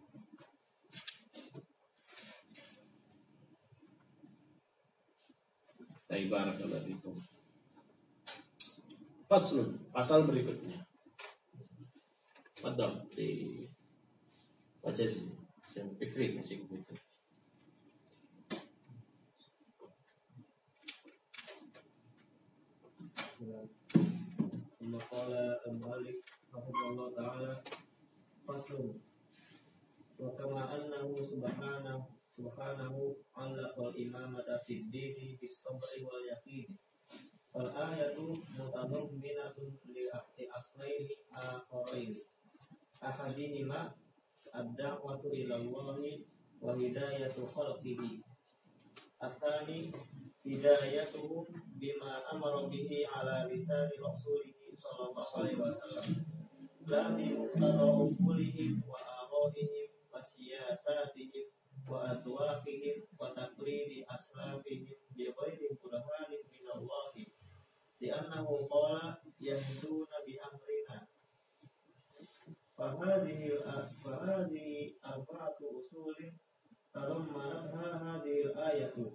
Barakallahu fikum. Pasal berikutnya. Madam di baca sini. Yang fikri masih begitu. Qala al-Malik rahimahullah ta'ala faslun wa kama annahu subhanahu allaqal imamata fid dini bis sabri wal yaqin wal ayatu mutadamminatun li asnaini akharaini ahadihima ad-da'watu ila Allahi wa hidayatu khalqihi asani hidayatuhum bima amara bihi ala lisani rasulihi sallallahu alaihi wasallam la bi muqtarrabihim wa aradihim wa siyasatihim wa adwaqihim wa taqriri aslafihim bi ghairi burhanin min Allah li'annahu qala yahduna bi amrina. Fahadhihi arba'atu usulin tadammanatha hadhihi al-ayatu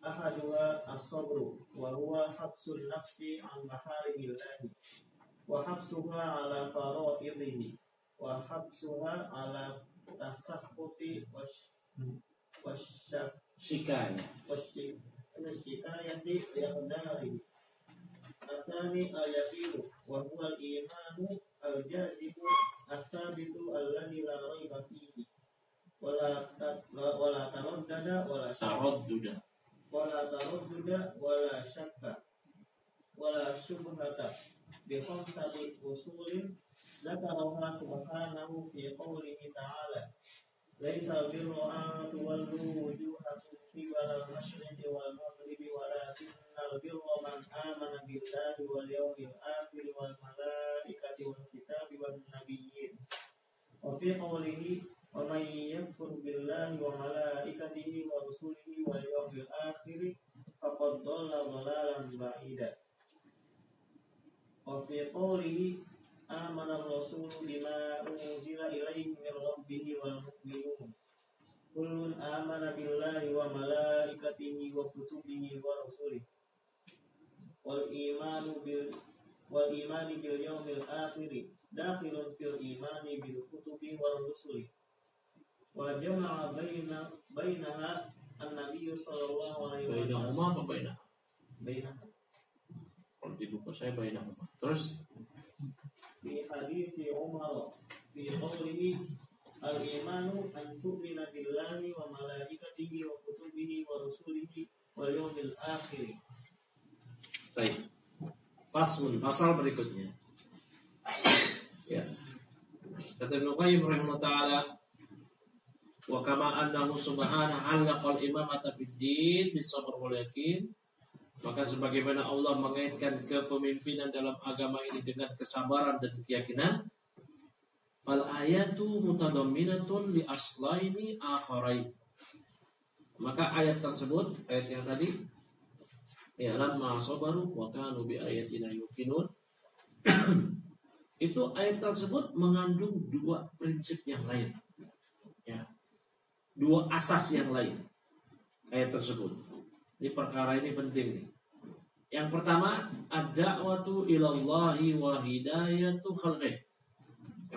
ahaduha as-sabru wa huwa habsun nafsi an maharimillahi wa habsuha ala fara'idihi wa habsuha ala tasakhuti wasyikayati yaqdari asani al-yaqiru wa huwa al-imanu al-jazibu as-sabitu alladhi la rayba fihi wala taradduda wala syakka wala syubhata bi khamsati usulin dzakaraha subhanahu fi qoulihi ta'ala laisa birru an tuwallu wujuhakum qibala al-masyriqi wal maghribi walakinnal birra man amana billahi wal yawmil akhir wal malaikati wal kitabi wan nabiyyin wa fi qoulihi wa man yakfur billahi wa malaikatihi wa rusulihi wal yawmil akhir faqad dhalla dhalalan ba'ida wa fi qoulihi amana ar-rasulu bima unzila ilayhi min rabbihi wal mu'minun kullun amana billahi wa malaikatihi wa kutubihi wa rusulihi wal imani bil yawmil akhir dakhilun fil imani bil kutubi wa rusuli wa jama'a bainaha an-nabiy sallallahu alaihi wasallam bainaha kalau di buku saya bainahuma. Terus fi hadits Umar fi qawlihi al-imanu an tu'mina billahi wa malaikatihi wa kutubihi wa rusulihi wal yawmil akhir. Baik. Pasal berikutnya. Ya. Kata Ibnu Qayyim rahimahullah taala, wa kama annahu subhanahu 'allaqal imamata bid-din bis-sabr wal yaqin, maka sebagaimana Allah mengaitkan kepemimpinan dalam agama ini dengan kesabaran dan keyakinan, fal ayatu mutadamminatun li aslaini akharain. Maka ayat tersebut, ayat yang tadi, ya lamma sabaru wa kanu bi ayatina yuqinun, itu ayat tersebut mengandung dua prinsip yang lain. Ya. Dua asas yang lain. Ayat tersebut. Ini perkara ini penting nih. Yang pertama, ad-da'watu ilallahi wa hidayatu khalqih. Yang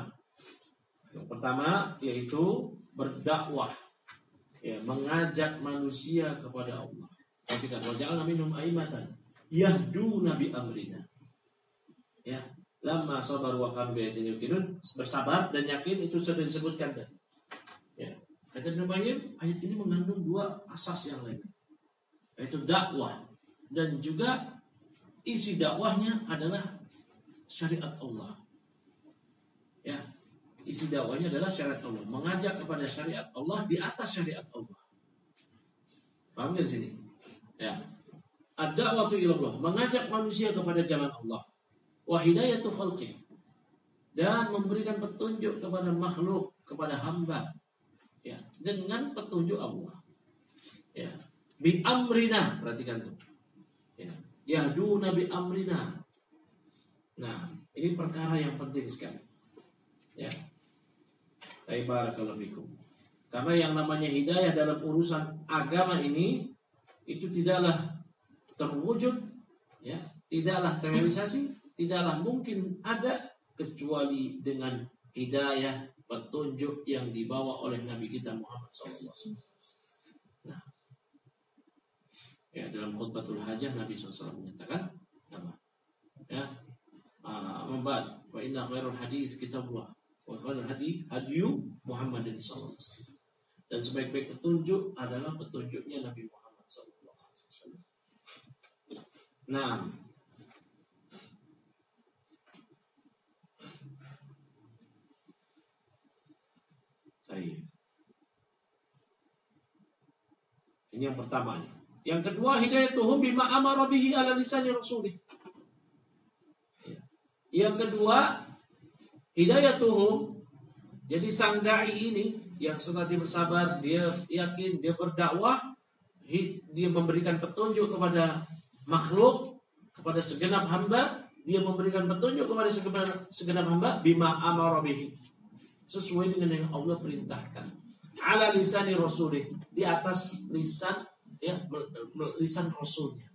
pertama yaitu berdakwah, ya, mengajak manusia kepada Allah. Kita waja'alna minhum aimatan yahduna bi amrina. Ya, lamma sabaru wa kanu bi ayatina yuqinun, bersabar dan yakin, itu sudah disebutkan tadi. Ya. Kata Ibnu Qayyim, ayat ini mengandung dua asas yang lain, yaitu dakwah, dan juga isi dakwahnya adalah syariat Allah. Ya, isi dakwahnya adalah syariat Allah, mengajak kepada syariat Allah di atas syariat Allah. Paham di sini? Ya, ad-da'watu ilallah, mengajak manusia kepada jalan Allah, wa hidayatu khalqih, dan memberikan petunjuk kepada makhluk, kepada hamba, ya, dengan petunjuk Allah. Ya, bi amrina, perhatikan tuh. Ya, yahduna bi amrina. Nah, ini perkara yang penting sekali. Ya. Barakallahu fikum. Karena yang namanya hidayah dalam urusan agama ini itu tidaklah terwujud, ya, tidaklah terrealisasi, tidaklah mungkin ada kecuali dengan hidayah, petunjuk yang dibawa oleh Nabi kita Muhammad SAW. Nah, ya, dalam khutbatul hajah Nabi SAW menyatakan, ya, membad, wa inna khairul hadis kitabullah, wa khairul hadyu Muhammadin SAW. Dan sebaik-baik petunjuk adalah petunjuknya Nabi Muhammad SAW. Nah, ini yang pertama. Yang kedua, hidayatuhum bima amara bihi ala lisani rasulih. Yang kedua, hidayatuhum, jadi sang dai ini yang setelah dia bersabar, dia yakin, dia berdakwah, dia memberikan petunjuk kepada makhluk, kepada segenap hamba, dia memberikan petunjuk kepada segenap hamba bima amara bihi, sesuai dengan yang Allah perintahkan. Ala lisani rasulih, di atas lisan ya lisan Rasulnya.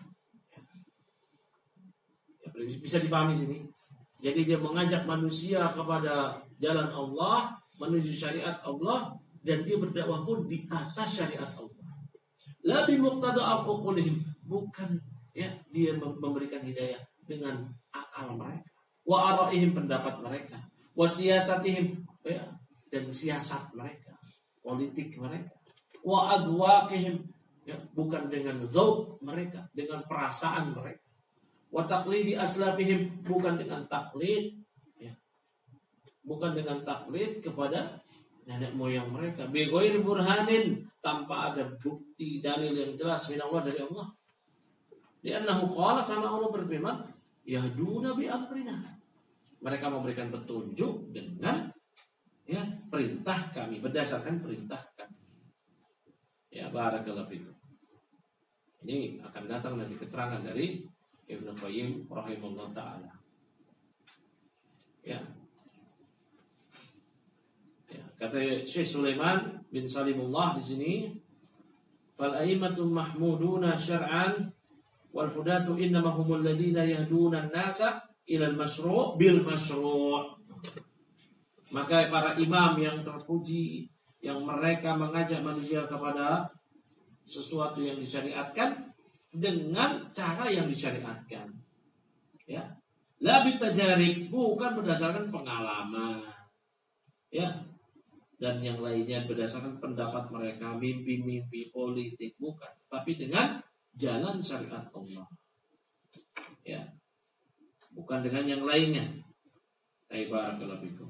Ya, bisa dipahami sini. Jadi dia mengajak manusia kepada jalan Allah, menuju syariat Allah, dan dia berdakwah pun di atas syariat Allah. La bi muqtada aqulihim, bukan ya dia memberikan hidayah dengan akal mereka, wa araihim pendapat mereka, wa siyasatihim ya, dan siasat mereka, politik mereka, wa adwaqihim ya, bukan dengan zauq mereka, dengan perasaan mereka, wa taqlidi aslafihim, bukan dengan taklid ya, bukan dengan taklid kepada nenek moyang mereka, bi ghairi burhanin, tanpa ada bukti dalil yang jelas min Allah dari Allah. Li'annahu qala, karena Allah berfirman, yahduna bi amrina. Mereka memberikan petunjuk dengan ya perintah kami, berdasarkan perintah kami. Ya, barakallahu fikum. Ini akan datang nanti keterangan dari Ibnu Qayyim rahimahullah taala. Ya. Ya, kata Syekh Sulaiman bin Salimullah di sini, fal a'immatu mahmuduna syar'an wal hudatu innama humul ladzina yahduna an-nasa ila al-masyru' bil masyru'. Maka para imam yang terpuji, yang mereka mengajak manusia kepada sesuatu yang disyariatkan dengan cara yang disyariatkan. Ya. La bitajarib, bukan berdasarkan pengalaman. Ya. Dan yang lainnya berdasarkan pendapat mereka, mimpi-mimpi politik, bukan, tapi dengan jalan syariat Allah. Ya. Bukan dengan yang lainnya. Barakallahu fikum.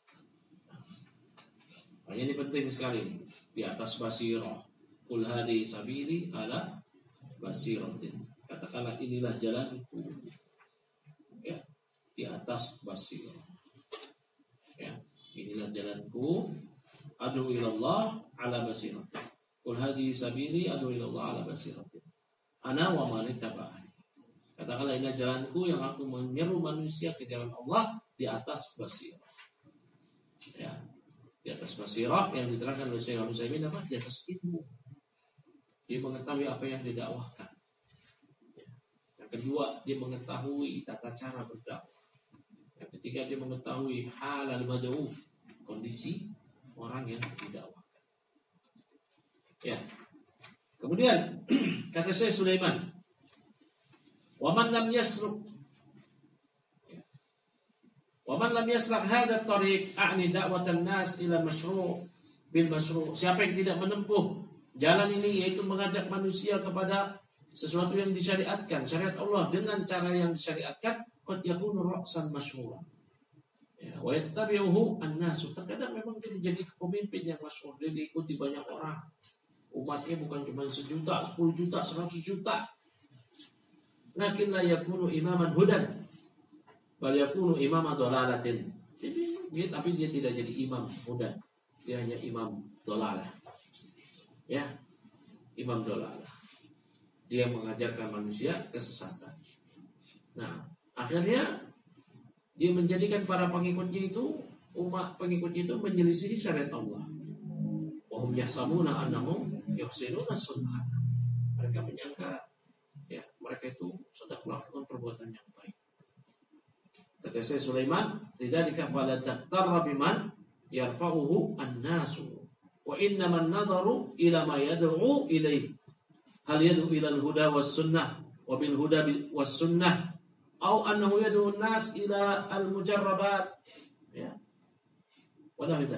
Nah, ini penting sekali di atas basirah. Qul hadhihi sabili ala basiratin. Katakanlah inilah jalanku. Ya, di atas basirah. Ya, inilah jalanku. Adu ilallah ala basiratin. Qul hadhihi sabili adu ilallah ala basiratin. Ana wa man ittaba'ani. Katakanlah inilah jalanku yang aku menyeru manusia ke jalan Allah di atas basirah. Ya, di atas basirah yang diterangkan oleh Syekh Al-Utsaimin apa? Di atas ilmu. Dia mengetahui apa yang didakwahkan. Ya. Yang kedua, dia mengetahui tata cara berdakwah. Yang ketiga, dia mengetahui halal mad'u, kondisi orang yang didakwahkan. Ya. Kemudian kata Syekh Sulaiman, "Wa man lam yasruk wa man lam yaslak hadha at-tariq a'ni da'watan nas ila masyru' bil masyru'." Siapa yang tidak menempuh jalan ini, yaitu mengajak manusia kepada sesuatu yang disyariatkan, syariat Allah dengan cara yang disyariatkan, qad yakunu ra'san masyhura. Ya, wa yattabi'uhu an-nas. Terkadang memang dia menjadi pemimpin yang masyhur, dia diikuti banyak orang. Umatnya bukan cuma 1 juta, 10 juta, 100 juta. Lakin la yakunu imaman hudan, bal yakunu imama dhalalatin. Tapi dia tidak jadi imam hudan. Dia hanya imam dhalalah. Ya, imam dhalalah. Dia mengajarkan manusia kesesatan. Nah, akhirnya dia menjadikan para pengikutnya itu, umat pengikutnya itu menyelisihi syariat Allah. Wa hum yahsabuna annahum yuhsinuna sunnah. Mereka menyangka ya, mereka itu sedang melakukan perbuatan yang baik. Kata Syekh Sulaiman, "Lidzalika fala taqtarra biman yarfa'uhu an-nasu wa innaman nadaru ila ma yad'u ilaihi. Hal yad'u ila al-huda was-sunnah wa bil huda was-sunnah aw annahu yad'u an-nas ila al-mujarrabat." Ya. Wadah itu.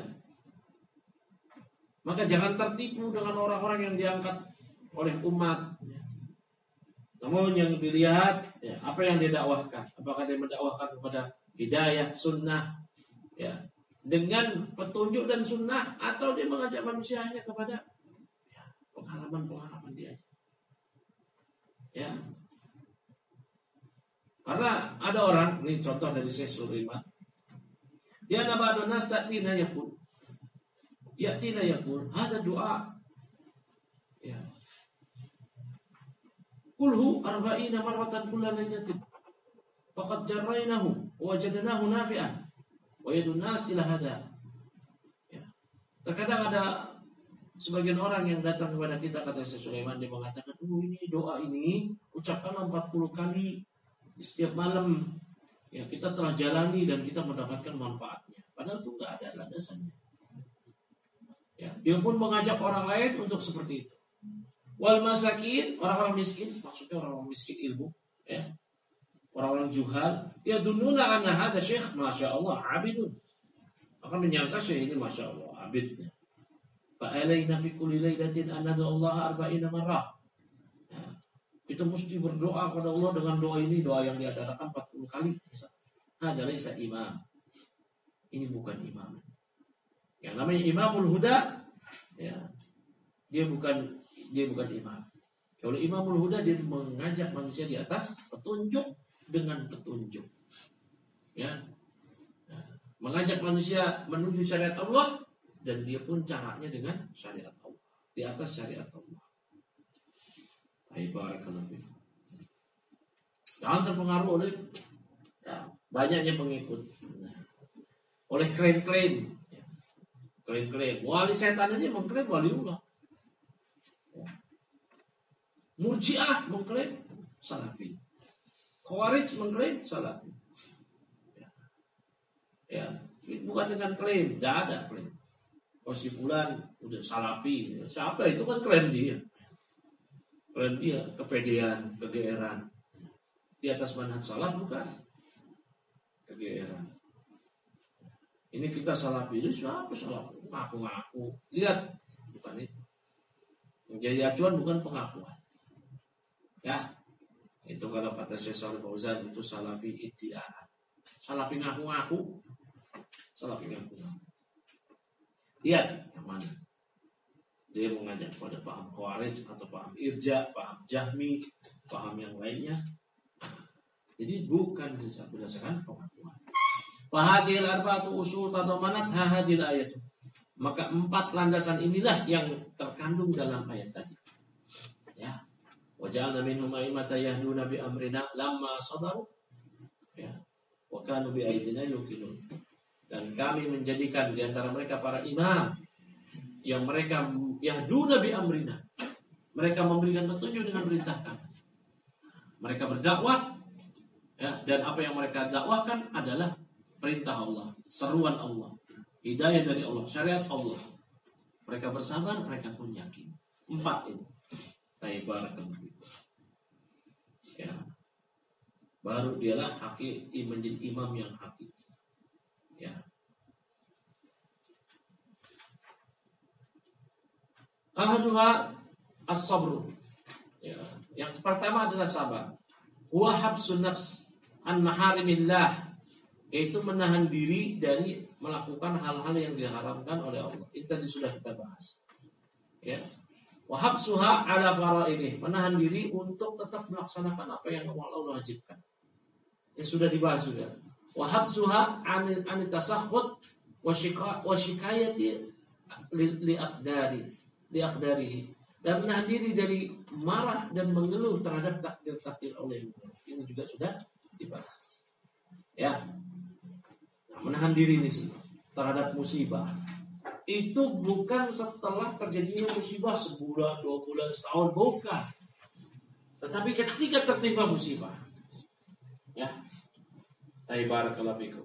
Maka jangan tertipu dengan orang-orang yang diangkat oleh umat. Namun yang dilihat ya, apa yang didakwahkan. Apakah dia mendakwahkan kepada hidayah, sunnah, ya, dengan petunjuk dan sunnah, atau dia mengajak manusia hanya kepada ya, pengalaman dia. Ya. Karena ada orang, ini contoh dari Syekh Sulaiman. Dia nabadun nas ta'tina yaqul. Ya'tina yaqul, hada doa. Ya. Kulhu arba'ina marratan kulla laylatin. Faqad jarraynahu wa wajadnahu nafi'an. Wa yadun nas ila hada. Ya. Terkadang ada Sebagian orang yang datang kepada kita, kata Syekh Sulaiman, dia mengatakan, ini doa ini ucapkanlah 40 kali di setiap malam. Ya, kita telah jalani dan kita mendapatkan manfaatnya. Padahal itu nggak ada landasannya. Ya, dia pun mengajak orang lain untuk seperti itu. Wal masakin, orang-orang miskin, maksudnya orang-orang miskin ilmu, ya. Orang-orang juhal, ya dununa anna hadza syekh masyaallah abidun. Akan menyangka syekh ini masyaallah abidnya. Fa alaina fi kulli lailatin an nad'u Allah 40 marrah. Ya. Kita mesti berdoa kepada Allah dengan doa ini, doa yang diadakan 40 kali. Hadza laisa imam. Ini bukan imam. Yang namanya Imamul Huda, ya, dia bukan imam. Kalau Imamul Huda, dia mengajak manusia di atas petunjuk dengan petunjuk, ya, mengajak manusia menuju syariat Allah, dan dia pun caranya dengan syariat Allah, di atas syariat Allah. Barakallahu. Jangan terpengaruh oleh banyaknya pengikut, oleh klaim-klaim. Klaim-klaim wali setan ini mengklaim waliullah. Murji'ah mengklaim salafi. Khawarij mengklaim salafi. Ya, bukan dengan klaim, tidak ada klaim. Oh, si fulan udah salafi. Siapa itu kan klaim dia. Klaim dia kepedean, kegeeran. Di atas manhaj salaf bukan kegeeran. Ini kita salafi, ini siapa salafi? Ngaku-ngaku. Lihat, bukan itu. Yang jadi acuan bukan pengakuan. Ya, itu kalau kata Syekh Shalih Fauzan itu salafi iddi'ah. Salafi ngaku-ngaku. Salafi ngaku-ngaku. Lihat yang mana? Dia mengajak pada paham Khawarij atau paham Irja, paham Jahmi, paham yang lainnya. Jadi bukan berdasarkan pengakuan. Fahadil arba'atu usul tadamanat hadil ayat. Maka 4 landasan inilah yang terkandung dalam ayat tadi. Ya. Wa ja'alna minhum a'immatan yahduna bi amrina lamma sabaru. Ya. Wa kanu bi ayatina yuqinun. Dan kami menjadikan di antara mereka para imam yang mereka yahduna bi amrina. Mereka memberikan petunjuk dengan perintah kami. Mereka berdakwah, ya, dan apa yang mereka dakwahkan adalah perintah Allah, seruan Allah, hidayah dari Allah, syariat Allah. Mereka bersabar, mereka pun yakin. 4 ini. Barakallahu. Ya. Baru dialah hakiki menjadi imam yang hakiki. Ya. Ahaduha as-sabru. Ya. Yang pertama adalah sabar. Huwa habsun nafs an maharimillah. Yaitu menahan diri dari melakukan hal-hal yang diharamkan oleh Allah. Itu tadi sudah kita bahas. Ya. Wa habsuha ala fara'idih, menahan diri untuk tetap melaksanakan apa yang Allah wajibkan. Yang sudah dibahas juga. Wa habsuha an tasahhud wa shikayati li aqdarihi. Dan menahan diri dari marah dan mengeluh terhadap takdir Allah. Ini juga sudah dibahas. Ya. Menahan diri di sini terhadap musibah. Itu bukan setelah terjadinya musibah sebulan, 2 bulan, setahun, bukan. Tetapi ketika tertimpa musibah. Ya. Barakallahu fikum.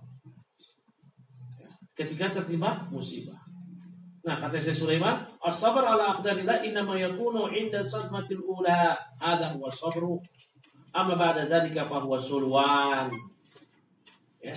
Ketika tertimpa musibah. Nah, kata Syekh Sulaiman, as-sabr ala aqdarillah innama yakunu 'inda sadmatil ula. Hadha huwa sabru. Amma ba'da dzalika fa huwa sulwan. Ya.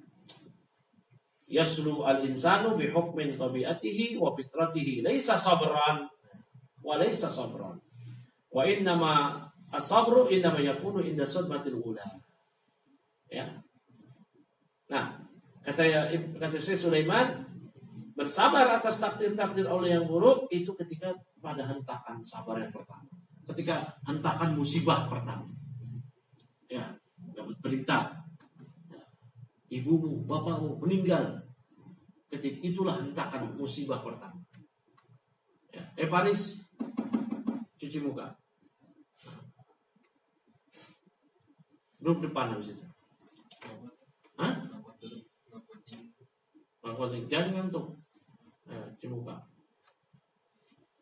Yaslu al-insanu bi hukmin tabi'atihi wa fitratihi laisa sabran wa laisa sabran wa innama as-sabru innama yakunu inda sadmatil ula. Ya. Nah, kata Syekh Sulaiman, bersabar atas takdir-takdir Allah yang buruk itu ketika pada hentakan sabar yang pertama, ketika hentakan musibah pertama. Ya, dapat berita ibumu, bapakmu meninggal. Ketika itulah hentakan musibah pertama. Ya. Paris, cuci muka. Duduk depan habis itu. Hah? Jangan ngantuk. Cuci muka.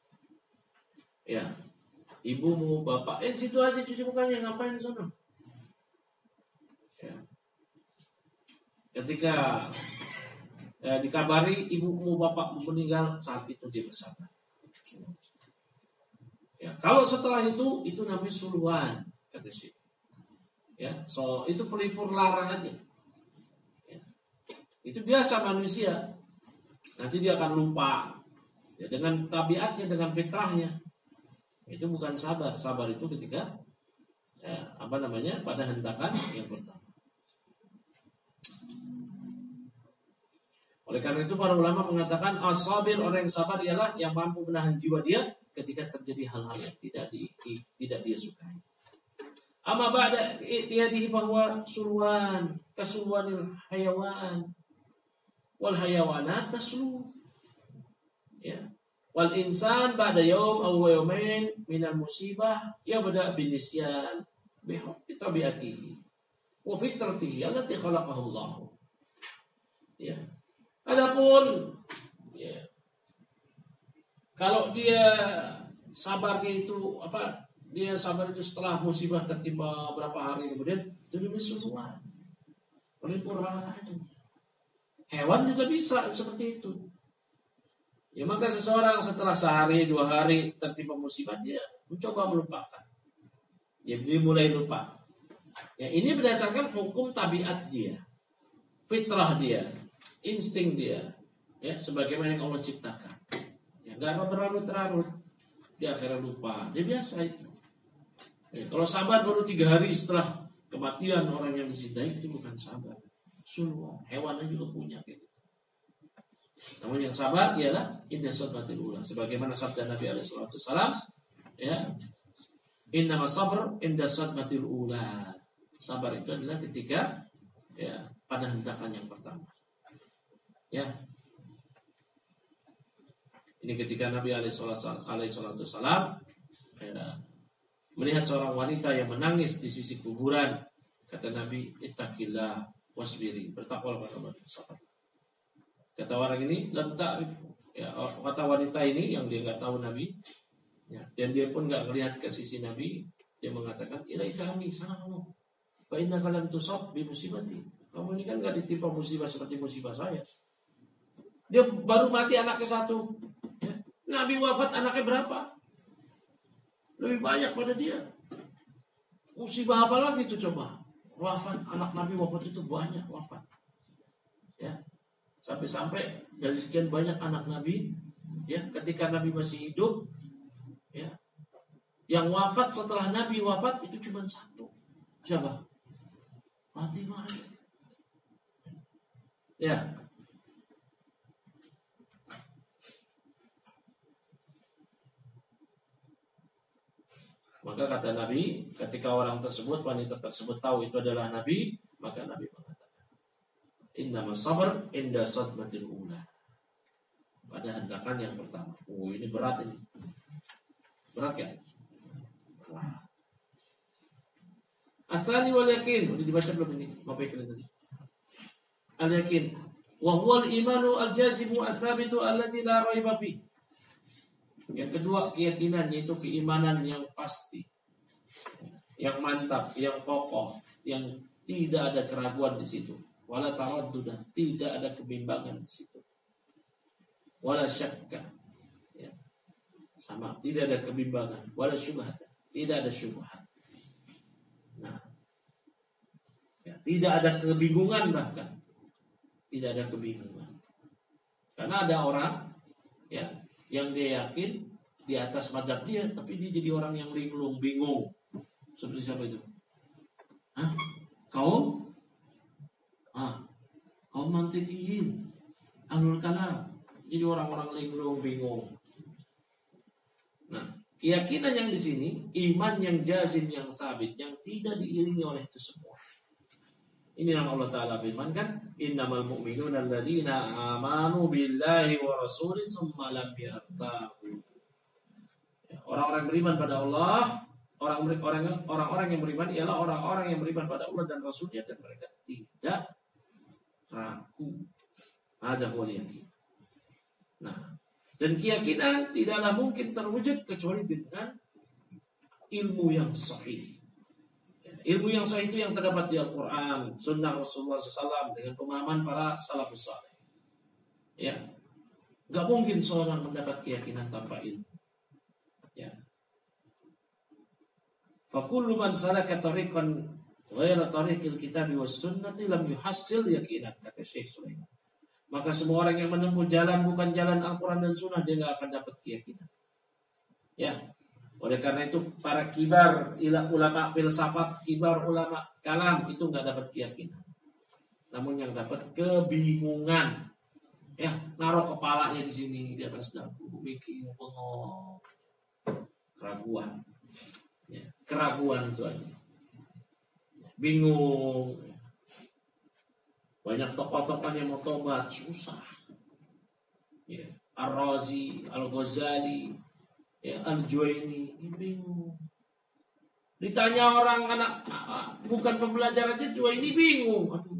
Ya, ibumu, bapak, situ aja cuci mukanya, ngapain sono? Ya. Ketika dikabari ibumu, bapakmu meninggal, saat itu dia bersabar. Ya, kalau setelah itu namanya suluan, kata Syekh. Ya, so itu pelipur larang aja. Ya. Itu biasa manusia. Nanti dia akan lupa. Ya, dengan tabiatnya, dengan fitrahnya. Itu bukan sabar. Sabar itu ketika pada hentakan yang pertama. Oleh karena itu para ulama mengatakan as-sabir, orang yang sabar ialah yang mampu menahan jiwa dia ketika terjadi hal-hal yang tidak dia sukai. Amma ba'da i'tiyadihi bahwa sulwan kasuluwanil hayawan wal hayawanat taslu. Ya. Wal insan ba'da yawm aw yawmain minal musibah yabda binisyan bihukmi tabiatihi wa fitratihi allati khalaqahu Allah. Ya. Adapun ya, kalau dia sabarnya itu dia sabar itu setelah musibah tertimpa berapa hari kemudian itu namanya suluwan. Pelipur larang. Hewan juga bisa seperti itu. Ya maka seseorang setelah sehari 2 hari tertimpa musibah dia mencoba melupakan. Ya dia mulai lupa. Ya ini berdasarkan hukum tabiat dia, fitrah dia, insting dia, ya sebagaimana yang Allah ciptakan. Ya nggak akan berlarut-larut. Dia akhirnya lupa. Dia biasa itu. Ya, kalau sabar baru 3 hari setelah kematian orang yang dicintai itu bukan sabar. Suluwan. Hewannya juga punya gitu. Namun yang sabar ialah inna sadmatil ula. Sebagaimana sabda Nabi SAW, ya, inna sabr inda sadmatil ula. Sabar itu adalah ketika ya pada hentakan yang pertama. Ya. Ini ketika Nabi SAW ya, melihat seorang wanita yang menangis di sisi kuburan, kata Nabi, ittaqillah wasbiri, bertakwalah kepada Allah, sabar. Kata orang ini, lam ta'rif, ya, kata wanita ini yang dia nggak tahu Nabi, ya, dan dia pun nggak melihat ke sisi Nabi, dia mengatakan, ilai kami, sana kamu, fa innaka lam tusab bi musibati. Kamu ini kan nggak ditimpa musibah seperti musibah saya. Dia baru mati anaknya 1. Ya. Nabi wafat anaknya berapa? Lebih banyak pada dia. Musibah apa lagi itu coba? Wafat anak Nabi wafat itu banyak wafat. Ya. Sampai-sampai dari sekian banyak anak Nabi, ya, ketika Nabi masih hidup, ya, yang wafat setelah Nabi wafat itu cuma 1. Siapa? Fatimah. Ya. Maka kata Nabi, ketika orang tersebut, wanita tersebut tahu itu adalah Nabi, maka Nabi mengatakan, innama sabr inda sadmatil ula. Pada hentakan yang pertama. Oh, ini berat ini. Berat kan? Berat. Asani wal yakin. Udah dibaca belum ini? Apa yang tadi? Al yakin. Wa huwa al imanu al jazimu as-sabitu alladzi la raiba fi. Yang kedua, keyakinan, yaitu keimanan yang pasti, yang mantap, yang kokoh, yang tidak ada keraguan di situ. Wala taraddudan, tidak ada kebimbangan di situ. Wala syakka, ya. Sama, tidak ada kebimbangan. Wala syubhat, tidak ada syubhat. Nah, ya, tidak ada kebingungan bahkan, tidak ada kebingungan. Karena ada orang, ya, yang dia yakin di atas mazhab dia, tapi dia jadi orang yang linglung, bingung. Seperti siapa itu? Hah? Kaum mantiqiyin, ahlul kalam. Jadi orang-orang linglung, bingung. Nah, keyakinan yang di sini, iman yang jazim, yang sabit, yang tidak diiringi oleh itu semua. Ini yang Allah Ta'ala firmankan, innamal mu'minuna alladzina amanu billahi wa rasulih tsumma lam yartabu. Orang-orang beriman pada Allah, orang-orang yang beriman ialah orang-orang yang beriman pada Allah dan Rasulnya, dan mereka tidak ragu. Ada boleh. Nah, Dan keyakinan tidaklah mungkin terwujud kecuali dengan ilmu yang sahih. Ilmu yang sahih itu yang terdapat di Al-Quran, Sunnah Rasulullah SAW dengan pemahaman para salafus saleh. Ya, nggak mungkin seorang mendapat keyakinan tanpa ilmu. Ya. Fakullu man salaka tariqan ghaira tariqil kitabi was sunnati lam yuhassil yaqinan, kata Syekh Sulaiman. Maka semua orang yang menempuh jalan bukan jalan Al-Quran dan Sunnah, dia nggak akan dapat keyakinan. Ya, oleh karena itu para kibar ulama filsafat, kibar ulama kalam itu nggak dapat keyakinan. Namun yang dapat kebingungan. Ya, naruh kepalanya di sini di atas dagu, mikir, bengong, keraguan. Ya, keraguan itu aja. Bingung. Banyak tokoh-tokoh yang mau tobat susah. Ya, Ar-Razi, Al-Ghazali, ya, Al-Juwaini, bingung. Ditanya orang anak bukan pembelajar aja, Juwaini bingung. Aduh.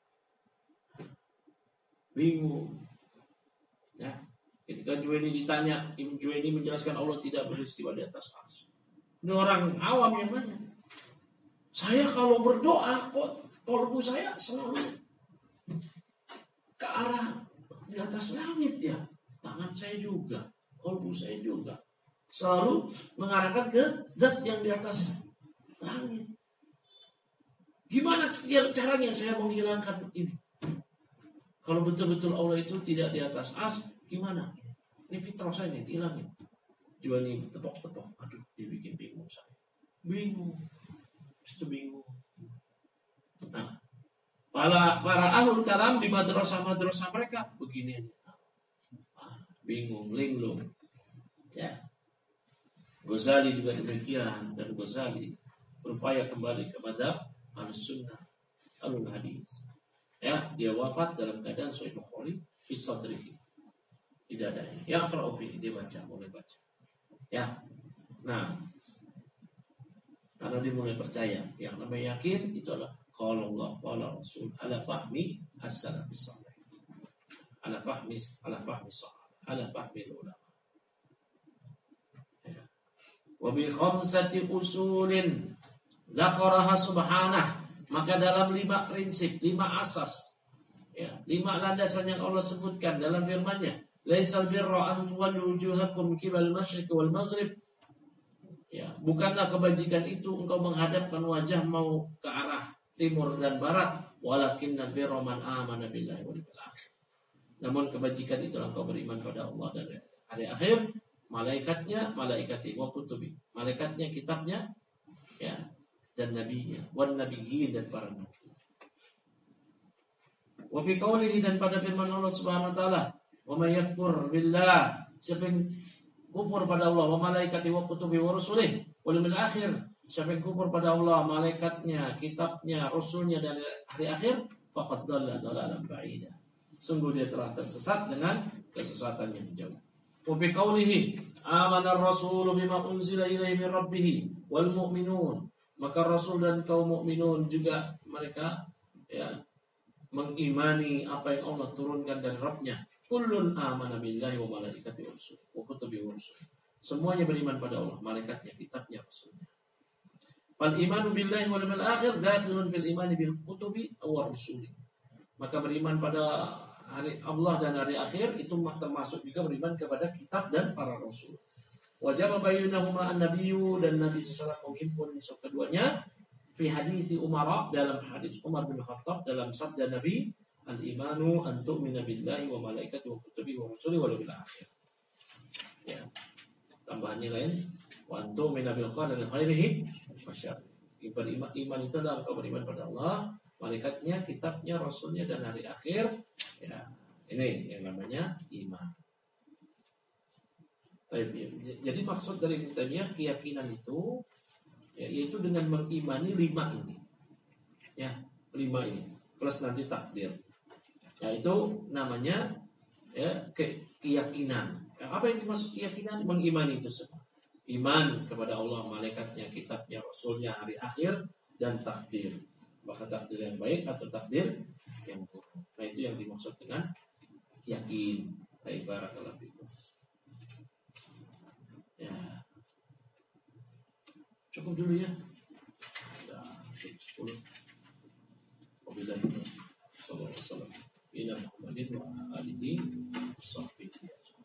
Bingung. Ya, ketika Juwaini ditanya, Ibn Juwaini menjelaskan Allah tidak beristiwa di atas arsy. Ini orang awam yang nanya. Saya kalau berdoa, kok kalbu saya selalu ke arah di atas langit ya. Tangan saya juga, kalbu saya juga selalu mengarahkan ke zat yang di atas langit. Gimana caranya saya menghilangkan ini? Kalau betul-betul Allah itu tidak di atas ars, gimana? Ini fitrah saya nih, dihilangin. Juwani tepok-tepok, aduh, dibikin bingung saya. Bingung. Itu bingung. Nah, para ahlul kalam di madrasah mereka begini. Bingung, linglung. Ya. Ghazali juga demikian, dan Ghazali berupaya kembali kepada Ahlus-Sunnah, Ahlul Hadis. Ya, dia wafat dalam keadaan Sahih Bukhari fi sadrihi, di dadanya. Ya, qra'u fihi, dia baca, mulai baca. Ya. Nah, karena dia mulai percaya, yang namanya yakin itu adalah qala Allah, qala Rasul, ala fahmi as-salafis salih. Ala fahmi sahaba, ala fahmi ulama. Ya. Wa bi khamsati usulin dzakaraha subhanahu. Maka dalam 5 prinsip, 5 asas, ya, 5 landasan yang Allah sebutkan dalam firman-Nya, laisal birra an tuwallu wujuhakum qibal masyriq wal maghrib. Ya, bukanlah kebajikan itu engkau menghadapkan wajah mau ke arah timur dan barat, walakinnal birra man amana billahi wal yawmil akhir. Namun kebajikan itu engkau beriman pada Allah dan hari akhir, malaikatnya, wa kutubi, malaikatnya, kitabnya, ya, dan nabinya, wan nabiyyin, dan para nabi. Wa fi qoulihi, dan pada firman Allah Subhanahu wa taala, wa may yakfur billah, siapa yang kufur pada Allah, wa malaikati wa kutubi wa rusulih wal yawmil akhir, siapa yang kufur pada Allah, malaikatnya, kitabnya, rasulnya, dan hari akhir, faqad dhalla dhalalan ba'ida. Sungguh dia telah tersesat dengan kesesatan yang jauh. Wa fi qoulihi, amana ar-rasulu bima unzila ilaihi min rabbih wal mu'minun. Maka Rasul dan kaum mukminun juga mereka, ya, mengimani apa yang Allah turunkan dari Rabb-Nya. Kullun amana billahi wa malaikatihi wa rusulihi wa kutubihi wa rusulihi. Semuanya beriman pada Allah, malaikatnya, kitabnya, rasulnya. Fal imanu billahi wal yawmil akhir dakhilun fil imani bil kutubi wa rusuli. Maka beriman pada hari Allah dan hari akhir itu termasuk juga beriman kepada kitab dan para rasul. Wajib bayyinahuma an-nabiyyu, dan Nabi sallallahu alaihi wasallam menghimpun keduanya fi hadis Umar, dalam hadis Umar bin Khattab, dalam sabda Nabi, al-imanu an tu'mina billahi wa malaikatihi wa kutubihi wa rusulihi wal yawmil akhir. Ya. Tambahannya lain, wa an tu'mina bil qadari khairihi wa syarrihi. Iman itu adalah engkau beriman pada Allah, malaikatnya, kitabnya, rasulnya, dan hari akhir. Ya, ini yang namanya iman. Jadi maksud dari Ibnu keyakinan itu, ya, yaitu dengan mengimani 5 ini, ya, 5 ini plus nanti takdir. Ya, itu namanya, ya, keyakinan. Ya, apa yang dimaksud keyakinan? Mengimani itu semua. Iman kepada Allah, malaikatnya, kitabnya, rasulnya, hari akhir, dan takdir. Bahkan takdir yang baik atau takdir yang buruk. Nah, itu yang dimaksud dengan yakin. Barakallahu fikum. cukup dulu ya. Sudah 10. Wabillahi taufiq. Sallallahu alaihi wasallam. Ila Muhammadin wa alihi washabbihi.